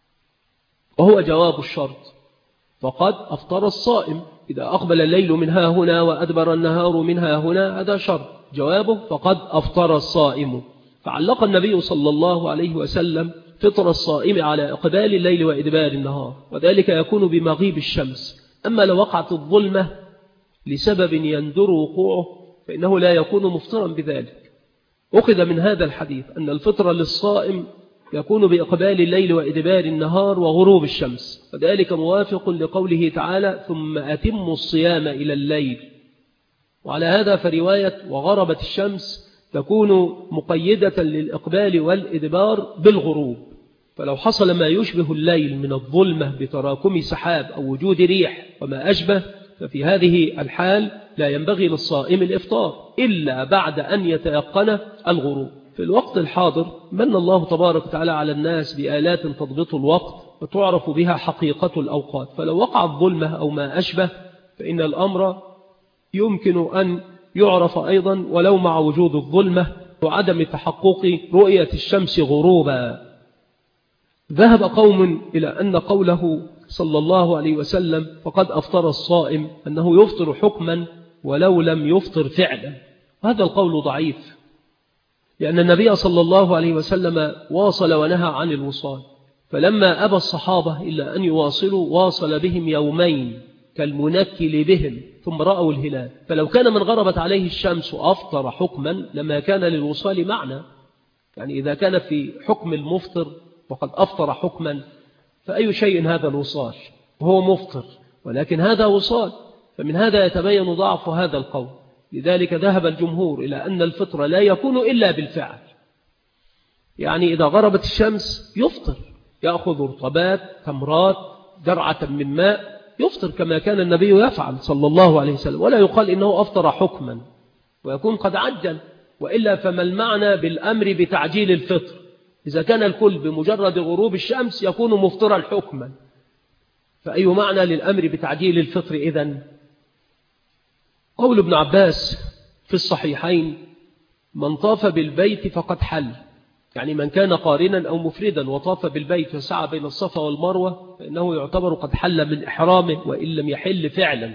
S2: وهو جواب الشرط. فقد أفطر الصائم إذا أقبل الليل منها هنا وأدبر النهار منها هنا، هذا شرط. جوابه: فقد أفطر الصائم. فعلق النبي صلى الله عليه وسلم فطر الصائم على إقبال الليل وإدبار النهار، وذلك يكون بمغيب الشمس. أما لو وقعت الظلمة لسبب يندر وقوعه فإنه لا يكون مفطرا بذلك. أخذ من هذا الحديث أن الفطر للصائم يكون بإقبال الليل وإدبار النهار وغروب الشمس، وذلك موافق لقوله تعالى: ثم أتموا الصيام إلى الليل. وعلى هذا فرواية وغربت الشمس تكون مقيدة للإقبال والإدبار بالغروب. فلو حصل ما يشبه الليل من الظلمة بتراكم سحاب أو وجود ريح وما أشبه، ففي هذه الحال لا ينبغي للصائم الإفطار إلا بعد أن يتيقن الغروب. في الوقت الحاضر من الله تبارك وتعالى على الناس بآلات تضبط الوقت وتعرف بها حقيقة الأوقات، فلو وقعت ظلمة أو ما أشبه فإن الأمر يمكن أن يعرف أيضا ولو مع وجود الظلمة وعدم تحقق رؤية الشمس غروبا. ذهب قوم إلى أن قوله صلى الله عليه وسلم فقد أفطر الصائم أنه يفطر حكما ولو لم يفطر فعلا. هذا القول ضعيف، لأن النبي صلى الله عليه وسلم واصل ونهى عن الوصال، فلما أبى الصحابة إلا أن يواصلوا واصل بهم يومين كالمنكل بهم ثم رأوا الهلال. فلو كان من غربت عليه الشمس أفطر حكما لما كان للوصال معنى. يعني إذا كان في حكم المفطر وقد أفطر حكما فأي شيء هذا الوصال؟ وهو مفطر، ولكن هذا وصال. فمن هذا يتبين ضعف هذا القول. لذلك ذهب الجمهور إلى أن الفطر لا يكون إلا بالفعل. يعني إذا غربت الشمس يفطر، يأخذ رطبات تمرات جرعة من ماء يفطر كما كان النبي يفعل صلى الله عليه وسلم، ولا يقال إنه أفطر حكما ويكون قد عجل. وإلا فما المعنى بالأمر بتعجيل الفطر؟ إذا كان الكل بمجرد غروب الشمس يكون مفطرا حكما، فأي معنى للأمر بتعجيل الفطر إذن؟ قول ابن عباس في الصحيحين: من طاف بالبيت فقد حل. يعني من كان قارنا أو مفردا وطاف بالبيت وسعى بين الصفا والمروة فإنه يعتبر قد حل من إحرامه وإن لم يحل فعلا.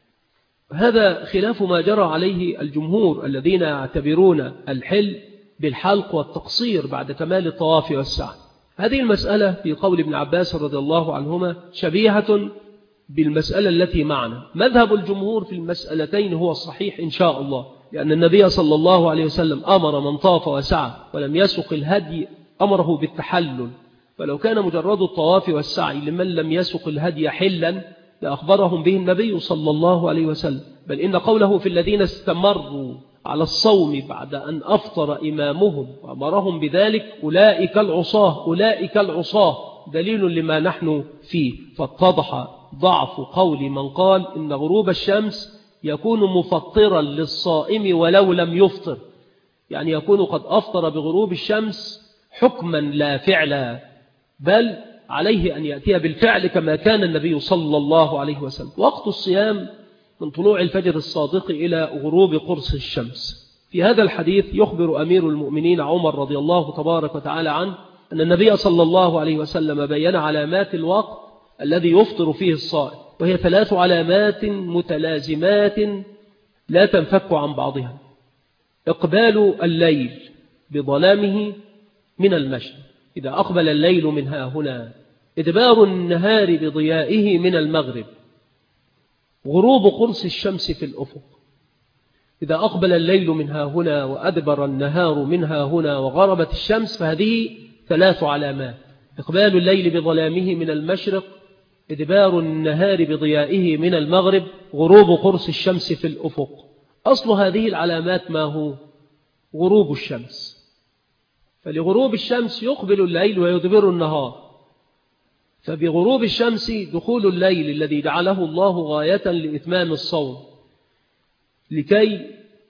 S2: هذا خلاف ما جرى عليه الجمهور الذين يعتبرون الحل بالحلق والتقصير بعد كمال الطواف والسعي. هذه المسألة في قول ابن عباس رضي الله عنهما شبيهة بالمسألة التي معنا. مذهب الجمهور في المسألتين هو الصحيح إن شاء الله، لأن النبي صلى الله عليه وسلم أمر من طاف وسعى ولم يسق الهدي أمره بالتحلل، فلو كان مجرد الطواف والسعي لمن لم يسق الهدي حلا لأخبرهم به النبي صلى الله عليه وسلم. بل إن قوله في الذين استمروا على الصوم بعد أن أفطر إمامهم وأمرهم بذلك أولئك العصاة، أولئك العصاة، دليل لما نحن فيه. فاتضح ضعف قول من قال إن غروب الشمس يكون مفطرا للصائم ولو لم يفطر، يعني يكون قد أفطر بغروب الشمس حكما لا فعلا، بل عليه أن يأتي بالفعل كما كان النبي صلى الله عليه وسلم. وقت الصيام من طلوع الفجر الصادق إلى غروب قرص الشمس. في هذا الحديث يخبر أمير المؤمنين عمر رضي الله تبارك وتعالى عنه أن النبي صلى الله عليه وسلم بيّن علامات الوقت الذي يفطر فيه الصائم، وهي 3 علامات متلازمات لا تنفك عن بعضها: إقبال الليل بظلامه من المشرق إذا أقبل الليل منها هنا، إدبار النهار بضيائه من المغرب، غروب قرص الشمس في الأفق. إذا أقبل الليل منها هنا وأدبر النهار منها هنا وغربت الشمس، فهذه 3 علامات: إقبال الليل بظلامه من المشرق، إدبار النهار بضيائه من المغرب، غروب قرص الشمس في الأفق. أصل هذه العلامات ما هو؟ غروب الشمس. فلغروب الشمس يقبل الليل ويدبر النهار، فبغروب الشمس دخول الليل الذي جعله الله غاية لإتمام الصوم لكي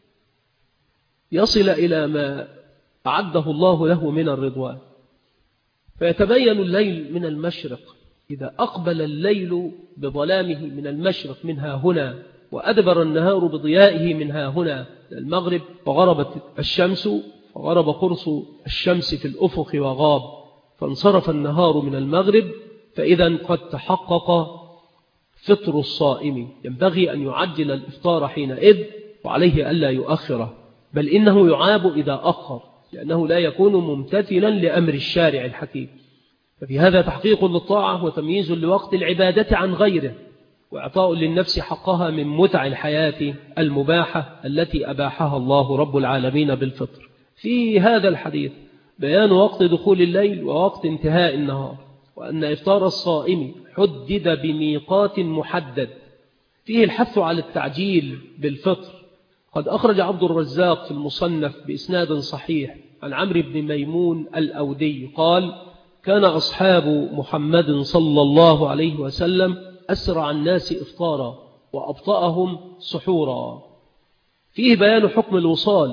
S2: يصل إلى ما أعده الله له من الرضوان، فيتبين الليل من المشرق. إذا أقبل الليل بظلامه من المشرق منها هنا وأدبر النهار بضيائه منها هنا المغرب، فغربت الشمس، فغرب قرص الشمس في الأفق وغاب، فانصرف النهار من المغرب، فإذا قد تحقق فطر الصائم. ينبغي أن يعجل الإفطار حينئذ، وعليه ألا يؤخره، بل إنه يعاب إذا أخر، لأنه لا يكون ممتثلا لأمر الشارع الحكيم. ففي هذا تحقيق للطاعة وتمييز لوقت العبادة عن غيره، وإعطاء للنفس حقها من متع الحياة المباحة التي أباحها الله رب العالمين بالفطر. في هذا الحديث بيان وقت دخول الليل ووقت انتهاء النهار، وأن إفطار الصائم حدد بميقات محدد، فيه الحث على التعجيل بالفطر. قد أخرج عبد الرزاق في المصنف بإسناد صحيح عن عمرو بن ميمون الأودي قال: كان أصحاب محمد صلى الله عليه وسلم أسرع الناس إفطارا وأبطأهم سحورا. فيه بيان حكم الوصال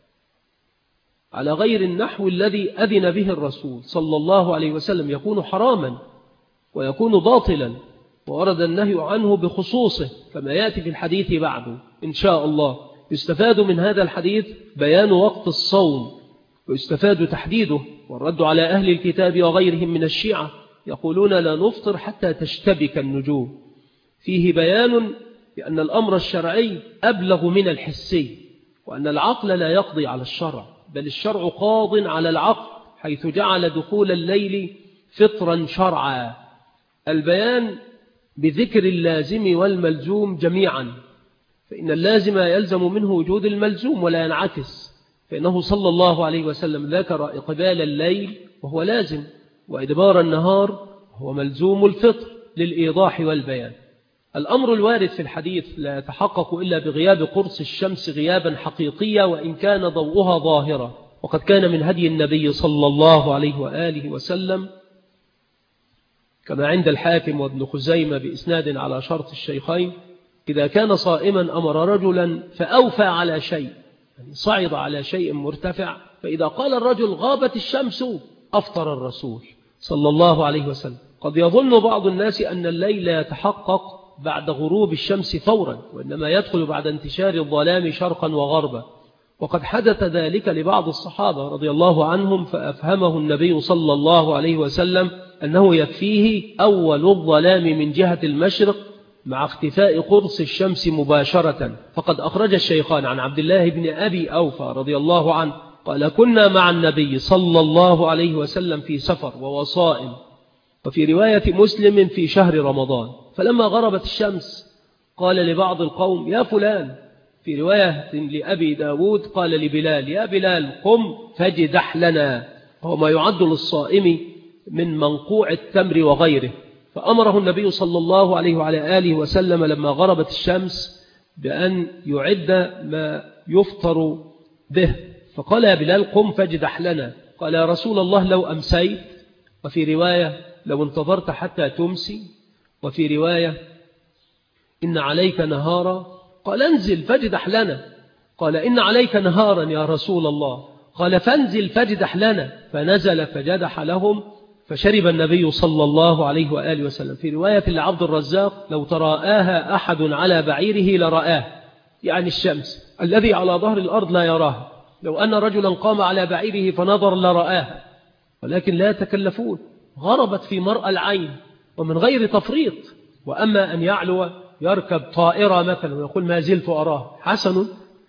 S2: على غير النحو الذي أذن به الرسول صلى الله عليه وسلم، يكون حراما ويكون باطلا، وورد النهي عنه بخصوصه كما يأتي في الحديث بعده إن شاء الله. يستفاد من هذا الحديث بيان وقت الصوم، ويستفاد تحديده، والرد على أهل الكتاب وغيرهم من الشيعة يقولون لا نفطر حتى تشتبك النجوم. فيه بيان بأن الأمر الشرعي أبلغ من الحسي، وأن العقل لا يقضي على الشرع، بل الشرع قاض على العقل، حيث جعل دخول الليل فطرا شرعا. البيان بذكر اللازم والملزوم جميعا، فإن اللازم يلزم منه وجود الملزوم ولا ينعكس، فإنه صلى الله عليه وسلم ذكر إقبال الليل وهو لازم، وإدبار النهار هو ملزوم الفطر للإيضاح والبيان. الأمر الوارد في الحديث لا يتحقق إلا بغياب قرص الشمس غيابا حقيقيا، وإن كان ضوءها ظاهرا. وقد كان من هدي النبي صلى الله عليه وآله وسلم كما عند الحاكم وابن خزيمة بإسناد على شرط الشيخين: إذا كان صائما أمر رجلا فأوفى على شيء، يعني صعد على شيء مرتفع، فإذا قال الرجل غابت الشمس أفطر الرسول صلى الله عليه وسلم. قد يظن بعض الناس أن الليل لا يتحقق بعد غروب الشمس فورا، وإنما يدخل بعد انتشار الظلام شرقا وغربا، وقد حدث ذلك لبعض الصحابة رضي الله عنهم، فأفهمه النبي صلى الله عليه وسلم أنه يكفيه أول الظلام من جهة المشرق مع اختفاء قرص الشمس مباشرة. فقد أخرج الشيخان عن عبد الله بن أبي أوفى رضي الله عنه قال: كنا مع النبي صلى الله عليه وسلم في سفر وهو صائم، وفي رواية مسلم في شهر رمضان، فلما غربت الشمس قال لبعض القوم: يا فلان. في رواية لأبي داود قال لبلال: يا بلال قم فاجدح لنا، وهو ما يعد للصائم من منقوع التمر وغيره. فأمره النبي صلى الله عليه وعلى آله وسلم لما غربت الشمس بأن يعد ما يفطر به، فقال: يا بلال قم فاجدح لنا. قال: يا رسول الله لو أمسيت، وفي رواية لو انتظرت حتى تمسي، وفي رواية إن عليك نهارا. قال: انزل فاجدح لنا. قال: إن عليك نهارا يا رسول الله. قال: فانزل فاجدح لنا. فنزل فجدح لهم، فشرب النبي صلى الله عليه وآله وسلم. في رواية لعبد الرزاق: لو تراءاها أحد على بعيره لرآه، يعني الشمس الذي على ظهر الأرض لا يراها، لو أن رجلا قام على بعيره فنظر لرآها، ولكن لا يتكلفون، غربت في مرأى العين ومن غير تفريط. وأما أن يعلو يركب طائرة مثلا ويقول ما زلت أراه، حسن،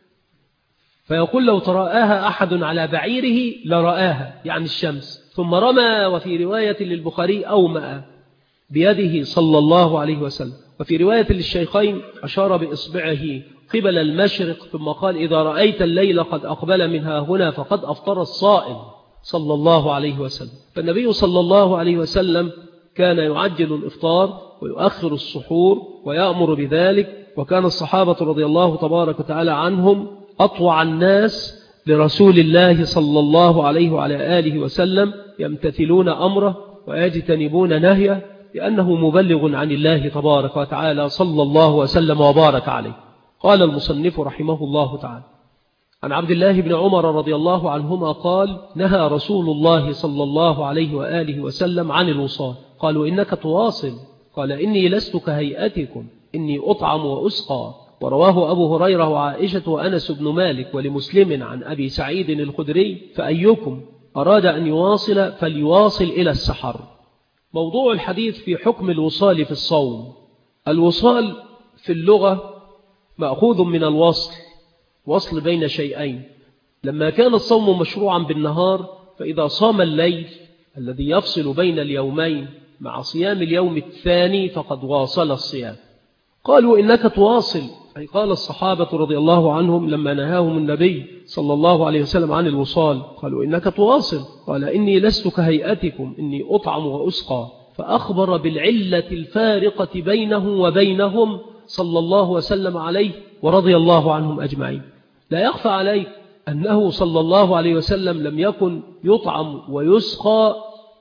S2: فيقول لو تراءاها أحد على بعيره لرآها، يعني الشمس، ثم رمى. وفي رواية للبخاري أومأ، بيده صلى الله عليه وسلم. وفي رواية للشيخين أشار بإصبعه قبل المشرق ثم قال إذا رأيت الليل قد أقبل منها هنا فقد أفطر الصائم صلى الله عليه وسلم. فالنبي صلى الله عليه وسلم كان يعجل الإفطار ويؤخر السحور ويأمر بذلك، وكان الصحابة رضي الله تبارك وتعالى عنهم أطوع الناس لرسول الله صلى الله عليه وعلى آله وسلم، يمتثلون أمره ويجتنبون نهيه لأنه مبلغ عن الله تبارك وتعالى صلى الله وسلم وبارك عليه. قال المصنف رحمه الله تعالى عن عبد الله بن عمر رضي الله عنهما قال نهى رسول الله صلى الله عليه وآله وسلم عن الوصال. قالوا إنك تواصل، قال إني لست كهيئتكم إني أطعم وأسقى. ورواه أبو هريرة وعائشة وأنس بن مالك ولمسلم عن أبي سعيد الخدري فأيكم أراد أن يواصل فليواصل إلى السحر. موضوع الحديث في حكم الوصال في الصوم. الوصال في اللغة مأخوذ من الوصل، وصل بين شيئين. لما كان الصوم مشروعا بالنهار فإذا صام الليل الذي يفصل بين اليومين مع صيام اليوم الثاني فقد واصل الصيام. قالوا إنك تواصل، أي قال الصحابة رضي الله عنهم لما نهاهم النبي صلى الله عليه وسلم عن الوصال قالوا إنك تواصل، قال إني لست كهيئتكم إني أطعم وأسقى. فأخبر بالعلة الفارقة بينه وبينهم صلى الله وسلم عليه ورضي الله عنهم أجمعين. لا يخفى عليك أنه صلى الله عليه وسلم لم يكن يطعم ويسقى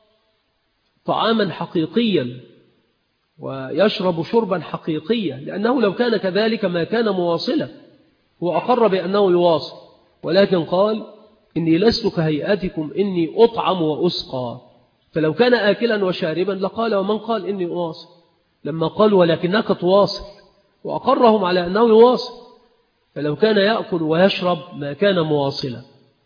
S2: طعاما حقيقيا ويشرب شربا حقيقيا، لأنه لو كان كذلك ما كان مواصلا. هو أقر بأنه يواصل، ولكن قال إني لست كهيئتكم إني أطعم وأسقى. فلو كان آكلا وشاربا لقال ومن قال إني أواصل. لما قال ولكنك تواصل وأقرهم على أنه يواصل، فلو كان يأكل ويشرب ما كان مواصلا.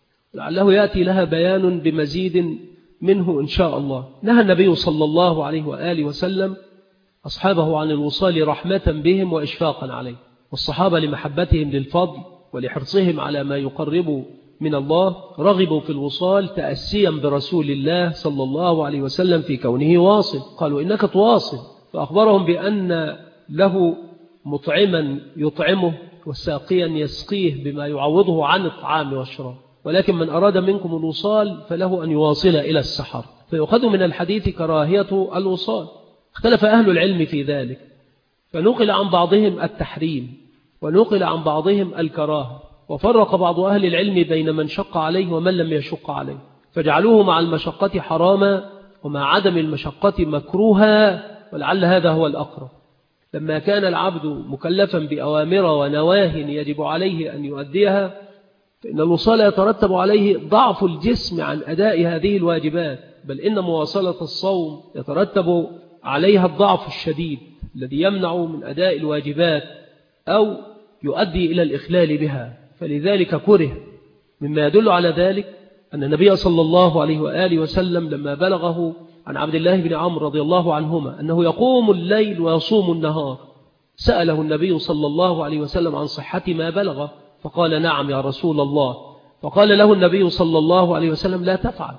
S2: لعله يأتي لها بيان بمزيد منه إن شاء الله. نهى النبي صلى الله عليه وآله وسلم أصحابه عن الوصال رحمة بهم وإشفاقا عليه، والصحابة لمحبتهم للفضل ولحرصهم على ما يقرب من الله رغبوا في الوصال تأسيا برسول الله صلى الله عليه وسلم في كونه واصل. قالوا إنك تواصل، فأخبرهم بأن له مطعما يطعمه وساقيا يسقيه بما يعوضه عن الطعام والشراب، ولكن من أراد منكم الوصال فله أن يواصل إلى السحر. فيؤخذ من الحديث كراهية الوصال. اختلف أهل العلم في ذلك، فنقل عن بعضهم التحريم ونقل عن بعضهم الكراهة، وفرق بعض أهل العلم بين من شق عليه ومن لم يشق عليه، فجعلوه مع المشقة حراما ومع عدم المشقة مكروها، ولعل هذا هو الأقرب. لما كان العبد مكلفا بأوامر ونواه يجب عليه أن يؤديها، فإن الوصال يترتب عليه ضعف الجسم عن أداء هذه الواجبات، بل إن مواصلة الصوم يترتب عليها الضعف الشديد الذي يمنع من أداء الواجبات أو يؤدي إلى الإخلال بها. فلذلك كره. مما يدل على ذلك أن النبي صلى الله عليه وآله وسلم لما بلغه عن عبد الله بن عمرو رضي الله عنهما أنه يقوم الليل ويصوم النهار، سأله النبي صلى الله عليه وسلم عن صحة ما بلغه، فقال نعم يا رسول الله. فقال له النبي صلى الله عليه وسلم لا تفعل،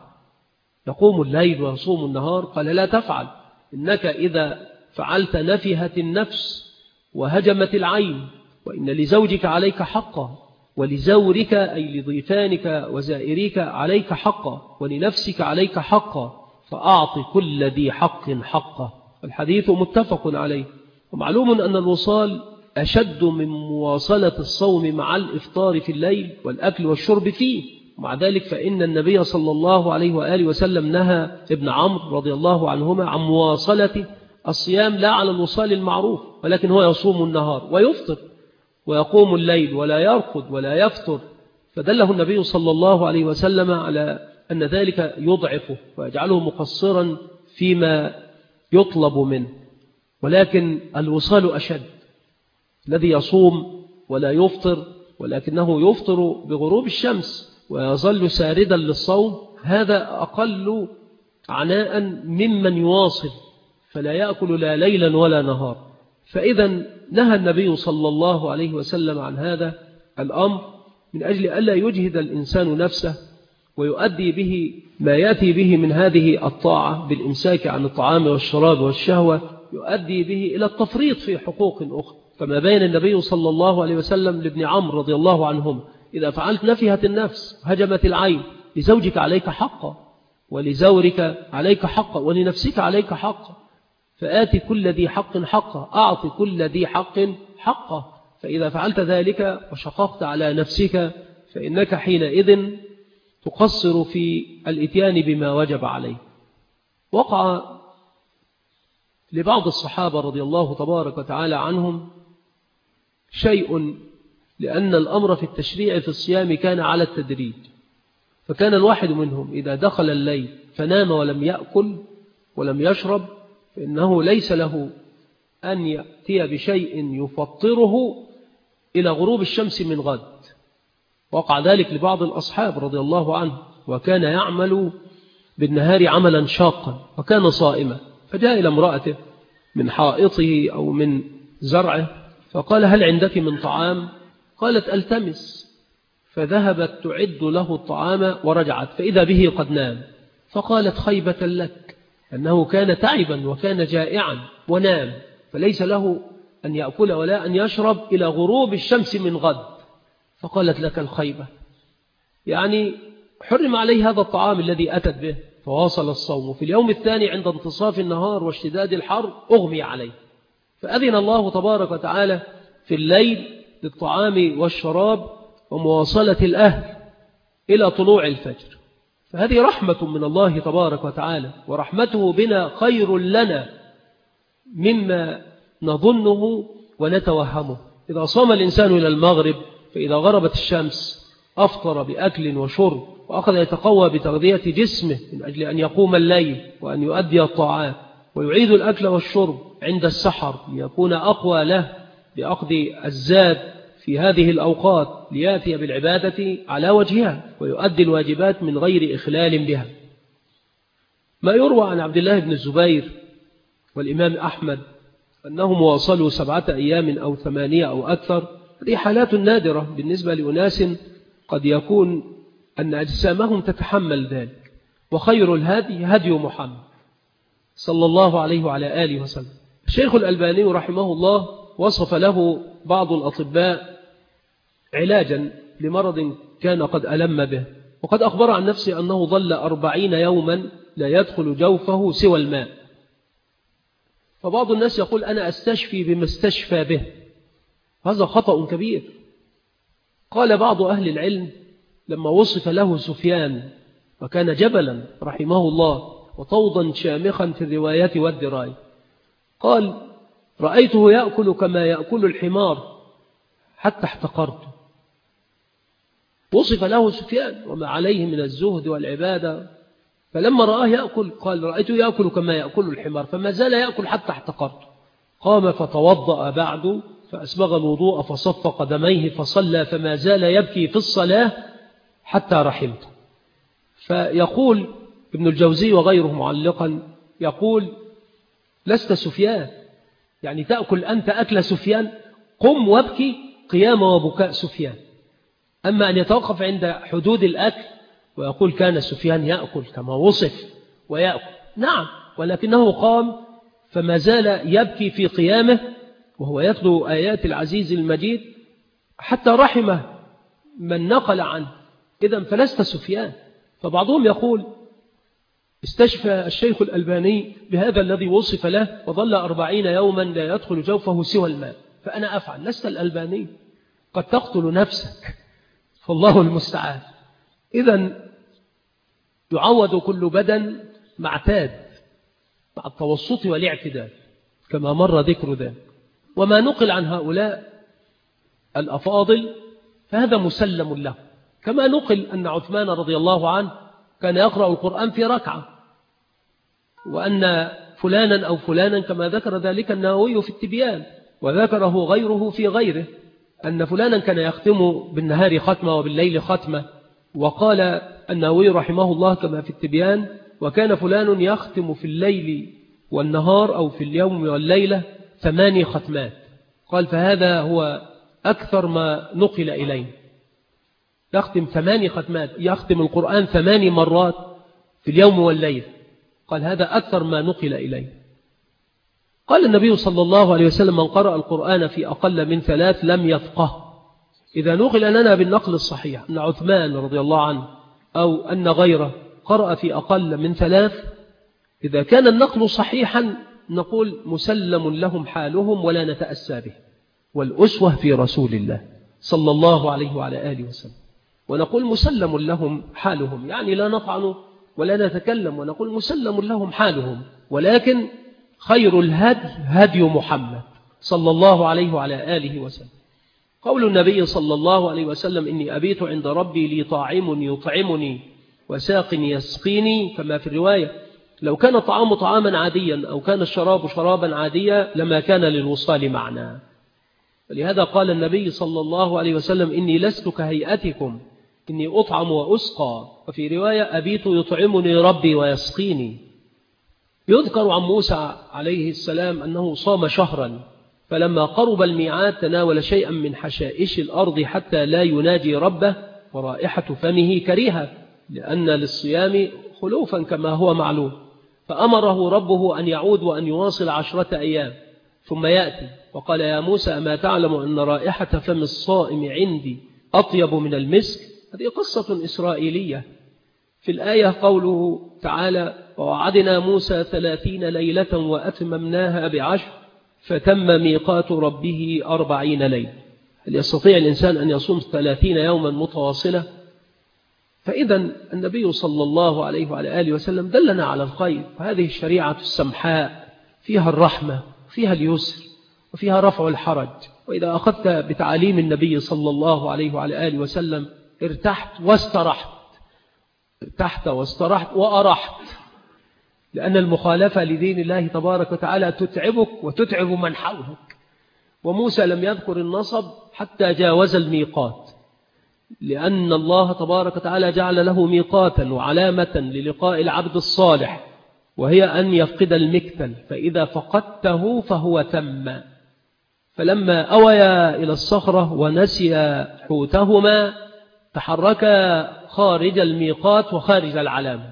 S2: يقوم الليل ويصوم النهار. قال لا تفعل، إنك إذا فعلت نفهت النفس وهجمت العين، وإن لزوجك عليك حقا، ولزورك أي لضيفانك وزائريك عليك حقا، ولنفسك عليك حقا، فأعط كل ذي حق حقه. الحديث متفق عليه. ومعلوم أن الوصال أشد من مواصلة الصوم مع الإفطار في الليل والأكل والشرب فيه. ومع ذلك فإن النبي صلى الله عليه وآله وسلم نهى ابن عمرو رضي الله عنهما عن مواصلة الصيام لا على الوصال المعروف، ولكن هو يصوم النهار ويفطر ويقوم الليل ولا يرقد ولا يفطر، فدله النبي صلى الله عليه وسلم على أن ذلك يضعفه ويجعله مقصرا فيما يطلب منه. ولكن الوصال أشد، الذي يصوم ولا يفطر ولكنه يفطر بغروب الشمس ويظل ساردا للصوم، هذا أقل عناء ممن يواصل فلا يأكل لا ليلا ولا نهار. فإذا نهى النبي صلى الله عليه وسلم عن هذا الأمر من أجل ألا يجهد الإنسان نفسه ويؤدي به ما يأتي به من هذه الطاعة بالإمساك عن الطعام والشراب والشهوة يؤدي به إلى التفريط في حقوق أخرى، كما بين النبي صلى الله عليه وسلم لابن عمرو رضي الله عنهما: إذا فعلت نفهت النفس هجمت العين، لزوجك عليك حقا، ولزورك عليك حقا، ولنفسك عليك حقا، فآتي كل ذي حق حقه، أعطي كل ذي حق حقه. فإذا فعلت ذلك وشققت على نفسك فإنك حينئذ تقصر في الإتيان بما وجب عليه. وقع لبعض الصحابة رضي الله تبارك وتعالى عنهم شيء، لأن الأمر في التشريع في الصيام كان على التدريج، فكان الواحد منهم إذا دخل الليل فنام ولم يأكل ولم يشرب فإنه ليس له أن يأتي بشيء يفطره إلى غروب الشمس من غد. وقع ذلك لبعض الأصحاب رضي الله عنه، وكان يعمل بالنهار عملا شاقا وكان صائما، فجاء إلى امرأته من حائطه أو من زرعه فقال: هل عندك من طعام؟ قالت: ألتمس. فذهبت تعد له الطعام ورجعت فإذا به قد نام، فقالت: خيبة لك، أنه كان تعبا وكان جائعا ونام، فليس له أن يأكل ولا أن يشرب إلى غروب الشمس من غد. فقالت: لك الخيبة، يعني حرم عليه هذا الطعام الذي أتت به، فواصل الصوم. في اليوم الثاني عند انتصاف النهار واشتداد الحر أغمي عليه، فأذن الله تبارك وتعالى في الليل للطعام والشراب ومواصلة الأهل إلى طلوع الفجر. فهذه رحمة من الله تبارك وتعالى، ورحمته بنا خير لنا مما نظنه ونتوهمه. إذا صام الإنسان إلى المغرب فإذا غربت الشمس أفطر بأكل وشرب وأخذ يتقوى بتغذية جسمه من أجل أن يقوم الليل وأن يؤدي الطاعات، ويعيد الأكل والشرب عند السحر ليكون أقوى له بأخذ الزاد في هذه الأوقات ليأتي بالعبادة على وجهها ويؤدي الواجبات من غير إخلال بها. ما يروى عن عبد الله بن الزبير والإمام أحمد أنهم واصلوا 7 أيام أو 8 أو أكثر. هذه حالات نادرة بالنسبة لأناس قد يكون أن أجسامهم تتحمل ذلك، وخير الهدي هدي محمد صلى الله عليه وعلى آله وسلم. الشيخ الألباني رحمه الله وصف له بعض الأطباء علاجا لمرض كان قد ألم به، وقد أخبر عن نفسه أنه ظل 40 يوما لا يدخل جوفه سوى الماء. فبعض الناس يقول: أنا أستشفي بما استشفى به، هذا خطأ كبير. قال بعض أهل العلم لما وصف له سفيان وكان جبلا رحمه الله وطوضا شامخا في الرواية والدراية، قال: رأيته يأكل كما يأكل الحمار حتى احتقرته. وصف له سفيان وما عليه من الزهد والعبادة، فلما رآه يأكل قال: رأيته يأكل كما يأكل الحمار، فما زال يأكل حتى احتقرته. قام فتوضأ بعد فأسبغ الوضوء فصف قدميه فصلى، فما زال يبكي في الصلاة حتى رحمته. فيقول ابن الجوزي وغيره معلقا، يقول: لست سفيان، يعني تأكل أنت أكل سفيان، قم وابكي قيام وبكاء سفيان. أما أن يتوقف عند حدود الأكل ويقول كان سفيان يأكل كما وصف ويأكل، نعم، ولكنه قام فما زال يبكي في قيامه وهو يتلو آيات العزيز المجيد حتى رحمه من نقل عنه. إذن فلست سفيان. فبعضهم يقول: استشفى الشيخ الألباني بهذا الذي وصف له وظل 40 يوما لا يدخل جوفه سوى الماء، فأنا أفعل. لست الألباني، قد تقتل نفسك، فالله المستعان. إذن يعود كل بدن مع اعتاد، مع التوسط والاعتدال كما مر ذكر ذلك. وما نقل عن هؤلاء الأفاضل فهذا مسلم له، كما نقل أن عثمان رضي الله عنه كان يقرأ القرآن في ركعة، وأن فلانا أو فلانا كما ذكر ذلك النووي في التبيان وذكره غيره في غيره أن فلانا كان يختم بالنهار ختمة وبالليل ختمة. وقال النووي رحمه الله كما في التبيان: وكان فلان يختم في الليل والنهار أو في اليوم والليلة 8 ختمات. قال: فهذا هو أكثر ما نقل إليه. يختم 8 ختمات، يختم القرآن 8 مرات في اليوم والليل. قال هذا أكثر ما نقل إليه. قال النبي صلى الله عليه وسلم من قرأ القرآن في أقل من 3 لم يفقه. إذا نقل لنا بالنقل الصحيح أن عثمان رضي الله عنه أو أن غيره قرأ في أقل من 3، إذا كان النقل صحيحا نقول مسلم لهم حالهم ولا نتأسى به، والأسوة في رسول الله صلى الله عليه وعلى آله وسلم. ونقول مسلم لهم حالهم، يعني لا نطعن ولا نتكلم، ونقول مسلم لهم حالهم، ولكن خير الهدي هدي محمد صلى الله عليه وعلى آله وسلم. قول النبي صلى الله عليه وسلم إني أبيت عند ربي لي طاعم يطعمني وساق يسقيني، كما في الرواية لو كان الطعام طعاما عاديا أو كان الشراب شرابا عاديا لما كان للوصال معنا. ولهذا قال النبي صلى الله عليه وسلم إني لست كهيئتكم إني أطعم وأسقى، وفي رواية أبيت يطعمني ربي ويسقيني. يذكر عن موسى عليه السلام أنه صام شهرا، فلما قرب الميعاد تناول شيئا من حشائش الأرض حتى لا يناجي ربه، ورائحة فمه كريهة لأن للصيام خلوفا كما هو معلوم، فأمره ربه أن يعود وأن يواصل 10 أيام ثم يأتي وقال يا موسى أما تعلم أن رائحة فم الصائم عندي أطيب من المسك. هذه قصة إسرائيلية. في الآية قوله تعالى ووعدنا موسى 30 ليلة وأتممناها ب10 فتم ميقات ربه 40 ليلة. هل يستطيع الإنسان أن يصوم 30 يوما متواصلة؟ فإذا النبي صلى الله عليه وعلى آله وسلم دلنا على الخير. وهذه الشريعة السمحاء فيها الرحمة، فيها اليسر، وفيها رفع الحرج. وإذا أخذت بتعاليم النبي صلى الله عليه وعلى آله وسلم ارتحت واسترحت، ارتحت واسترحت وأرحت، لأن المخالفة لدين الله تبارك وتعالى تتعبك وتتعب من حولك. وموسى لم يذكر النصب حتى جاوز الميقات، لأن الله تبارك وتعالى جعل له ميقاتا وعلامة للقاء العبد الصالح، وهي أن يفقد المكتل، فإذا فقدته فهو تم. فلما أويا إلى الصخرة ونسي حوتهما تحرك خارج الميقات وخارج العلامة،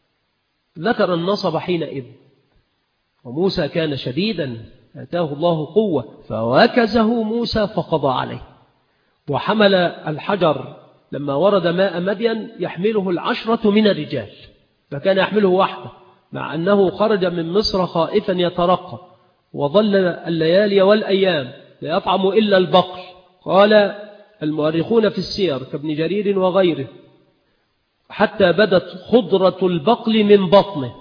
S2: ذكر النصب حينئذ. وموسى كان شديدا آتاه الله قوة فوكزه موسى فقضى عليه. وحمل الحجر لما ورد ماء مدين يحمله 10 من الرجال، فكان يحمله وحده، مع أنه خرج من مصر خائفا يترقى، وظل الليالي والأيام لا يطعم إلا البقر. قال المؤرخون في السير كابن جرير وغيره حتى بدت خضرة البقل من بطنه.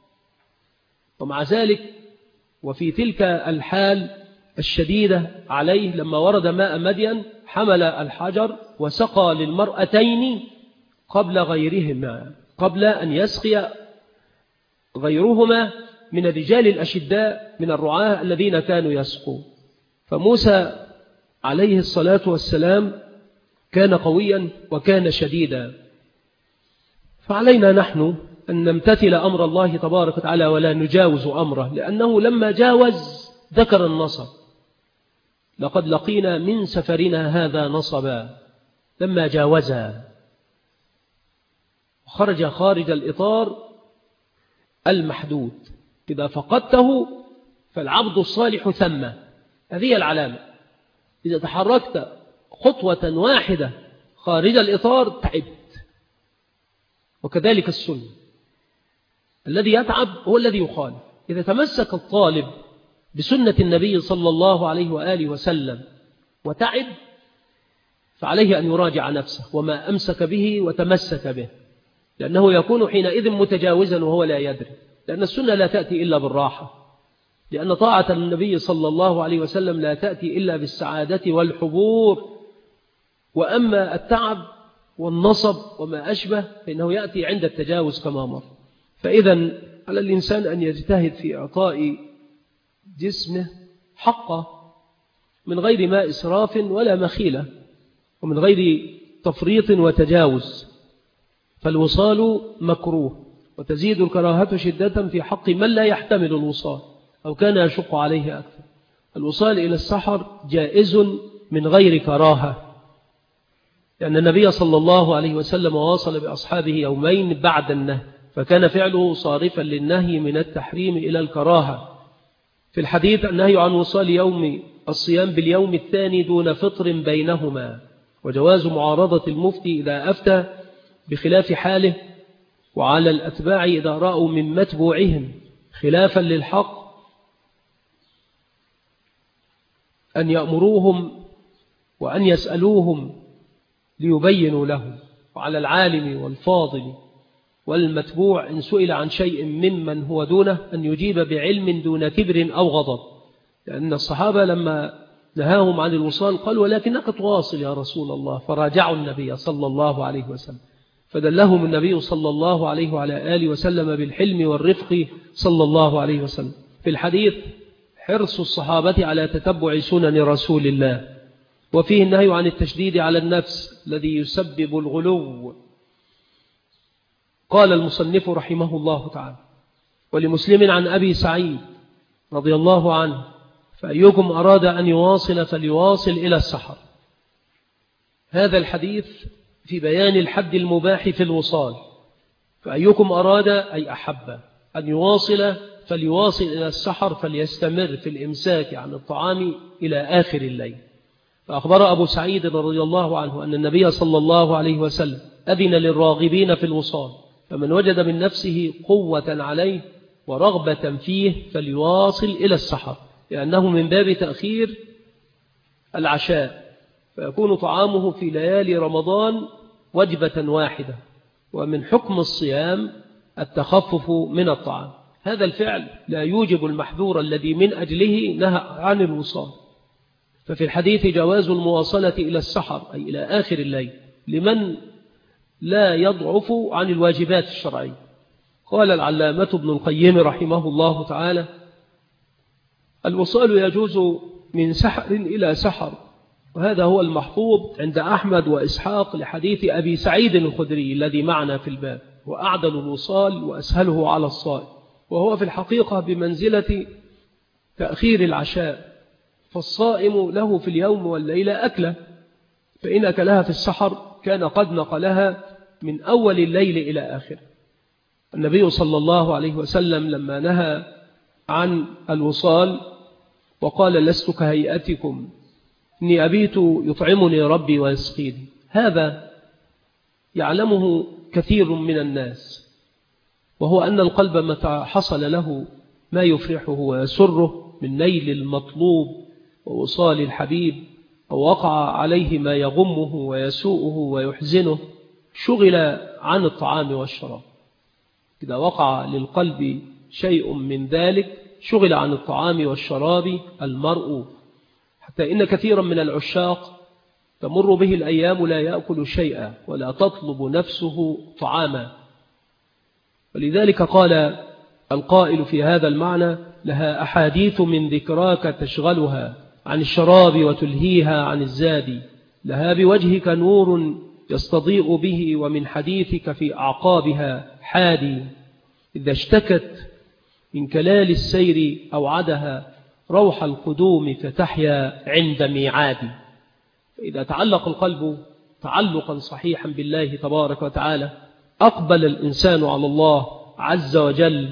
S2: ومع ذلك وفي تلك الحال الشديدة عليه لما ورد ماء مدين حمل الحجر وسقى للمرأتين قبل غيرهما، قبل أن يسقي غيرهما من الرجال الأشداء من الرعاة الذين كانوا يسقوا. فموسى عليه الصلاة والسلام كان قويا وكان شديدا. فعلينا نحن أن نمتثل أمر الله تبارك وتعالى ولا نجاوز أمره، لأنه لما جاوز ذكر النصب. لقد لقينا من سفرنا هذا نصبا لما جاوزا، خرج خارج الإطار المحدود. إذا فقدته فالعبد الصالح ثم، هذه العلامة. إذا تحركت خطوة واحدة خارج الإطار تعبت. وكذلك السنة، الذي يتعب هو الذي يخالف. إذا تمسك الطالب بسنة النبي صلى الله عليه وآله وسلم وتعب فعليه أن يراجع نفسه وما أمسك به وتمسك به، لأنه يكون حينئذ متجاوزا وهو لا يدري. لأن السنة لا تأتي إلا بالراحة، لأن طاعة النبي صلى الله عليه وسلم لا تأتي إلا بالسعادة والحبور. وأما التعب والنصب وما أشبه فإنه يأتي عند التجاوز كما مر. فإذا على الإنسان أن يجتهد في إعطاء جسمه حقه من غير ما إسراف ولا مخيلة، ومن غير تفريط وتجاوز. فالوصال مكروه، وتزيد الكراهة شدة في حق من لا يحتمل الوصال أو كان يشق عليه أكثر. الوصال إلى السحر جائز من غير كراهة، لأن النبي صلى الله عليه وسلم واصل بأصحابه يومين بعد النهي، فكان فعله صارفا للنهي من التحريم إلى الكراهة. في الحديث النهي عن وصال يوم الصيام باليوم الثاني دون فطر بينهما، وجواز معارضة المفتي إذا أفتى بخلاف حاله، وعلى الأتباع إذا رأوا من متبوعهم خلافا للحق أن يأمروهم وأن يسألوهم ليبينوا لهم، وعلى العالم والفاضل والمتبوع إن سئل عن شيء ممن هو دونه أن يجيب بعلم دون كبر أو غضب، لأن الصحابة لما نهاهم عن الوصال قالوا ولكنك تواصل يا رسول الله، فراجعوا النبي صلى الله عليه وسلم، فدلهم النبي صلى الله عليه وعلى آله وسلم بالحلم والرفق صلى الله عليه وسلم. في الحديث حرص الصحابة على تتبع سنن رسول الله، وفيه النهي عن التشديد على النفس الذي يسبب الغلو. قال المصنف رحمه الله تعالى: ولمسلم عن أبي سعيد رضي الله عنه: فأيكم أراد أن يواصل فليواصل إلى السحر. هذا الحديث في بيان الحد المباح في الوصال، فأيكم أراد أي أحب أن يواصل فليواصل إلى السحر، فليستمر في الإمساك عن الطعام إلى آخر الليل. فأخبر أبو سعيد رضي الله عنه أن النبي صلى الله عليه وسلم أذن للراغبين في الوصال، فمن وجد من نفسه قوة عليه ورغبة فيه فليواصل إلى السحر، لأنه من باب تأخير العشاء، فيكون طعامه في ليالي رمضان وجبة واحدة، ومن حكم الصيام التخفف من الطعام. هذا الفعل لا يوجب المحذور الذي من أجله نهى عن الوصال. ففي الحديث جواز المواصلة إلى السحر أي إلى آخر الليل لمن لا يضعف عن الواجبات الشرعية. قال العلامة ابن القيم رحمه الله تعالى: الوصال يجوز من سحر إلى سحر، وهذا هو المحفوظ عند أحمد وإسحاق لحديث أبي سعيد الخدري الذي معنا في الباب: وأعدل الوصال وأسهله على الصائم، وهو في الحقيقة بمنزلة تأخير العشاء، فالصائم له في اليوم والليلة أكلة، فإن أكلها في السحر كان قد نقلها من أول الليل إلى آخر. النبي صلى الله عليه وسلم لما نهى عن الوصال وقال: لست كهيئتكم إني أبيت يطعمني ربي ويسقيني، هذا يعلمه كثير من الناس، وهو أن القلب متى حصل له ما يفرحه ويسره من نيل المطلوب ووصال الحبيب، ووقع عليه ما يغمه ويسوءه ويحزنه، شغل عن الطعام والشراب. إذا وقع للقلب شيء من ذلك شغل عن الطعام والشراب المرء، حتى إن كثيرا من العشاق تمر به الأيام لا يأكل شيئا ولا تطلب نفسه طعاما. ولذلك قال القائل في هذا المعنى: لها أحاديث من ذكراك تشغلها عن الشراب وتلهيها عن الزاد، لها بوجهك نور يستضيء به ومن حديثك في أعقابها حادي، إذا اشتكت من كلال السير أوعدها روح القدوم فتحيا عند ميعاد. فإذا تعلق القلب تعلقا صحيحا بالله تبارك وتعالى أقبل الإنسان على الله عز وجل،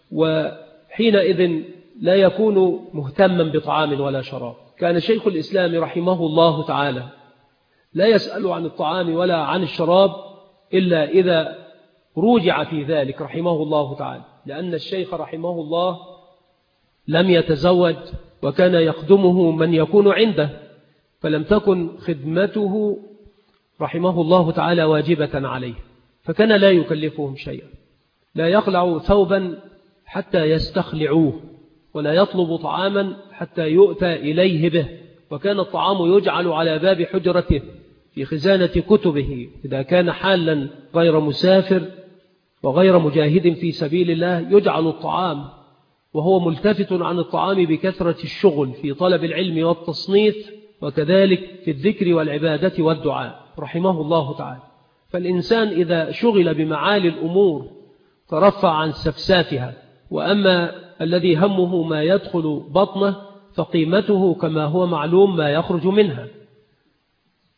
S2: وحينئذ لا يكون مهتما بطعام ولا شراب. كان شيخ الإسلام رحمه الله تعالى لا يسأل عن الطعام ولا عن الشراب إلا إذا روجع في ذلك رحمه الله تعالى، لأن الشيخ رحمه الله لم يتزوج وكان يخدمه من يكون عنده، فلم تكن خدمته رحمه الله تعالى واجبة عليه، فكان لا يكلفهم شيئا، لا يخلع ثوبا حتى يستخلعوه، ولا يطلب طعاما حتى يؤتى إليه به، وكان الطعام يجعل على باب حجرته في خزانة كتبه إذا كان حالا غير مسافر وغير مجاهد في سبيل الله، يجعل الطعام وهو ملتفت عن الطعام بكثرة الشغل في طلب العلم والتصنيف، وكذلك في الذكر والعبادة والدعاء رحمه الله تعالى. فالإنسان إذا شغل بمعالي الأمور ترفع عن سفسافها، وأما الذي همه ما يدخل بطنه فقيمته كما هو معلوم ما يخرج منها.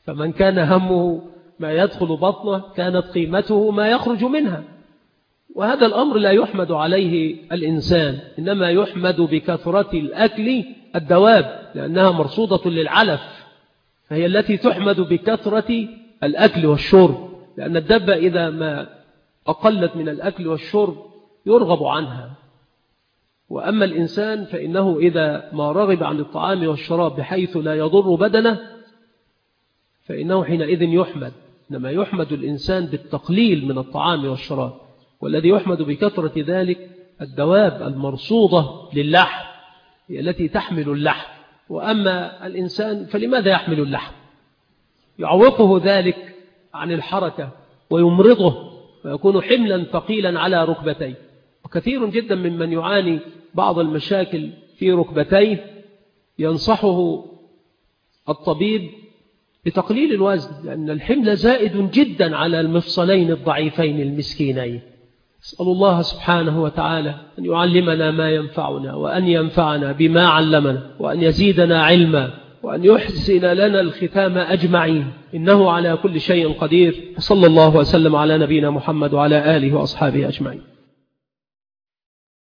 S2: فمن كان همه ما يدخل بطنه كانت قيمته ما يخرج منها. وهذا الأمر لا يحمد عليه الإنسان، إنما يحمد بكثرة الأكل الدواب، لأنها مرصودة للعلف، فهي التي تحمد بكثرة الأكل والشرب، لأن الدابة إذا ما أقلت من الأكل والشرب يرغب عنها. وأما الإنسان فإنه إذا ما رغب عن الطعام والشراب بحيث لا يضر بدنه فإنه حينئذ يحمد. إنما يحمد الإنسان بالتقليل من الطعام والشراب، والذي يحمد بكثرة ذلك الدواب المرصودة للحم هي التي تحمل اللحم. وأما الإنسان فلماذا يحمل اللحم؟ يعوقه ذلك عن الحركة ويمرضه ويكون حملا ثقيلا على ركبتيه. وكثير جدا ممن يعاني بعض المشاكل في ركبتيه ينصحه الطبيب بتقليل الوزن، لأن الحمل زائد جدا على المفصلين الضعيفين المسكينين. أسأل الله سبحانه وتعالى أن يعلمنا ما ينفعنا، وأن ينفعنا بما علمنا، وأن يزيدنا علما، وأن يحسن لنا الختام أجمعين، إنه على كل شيء قدير. وصلى الله وسلم على نبينا محمد وعلى آله وأصحابه أجمعين.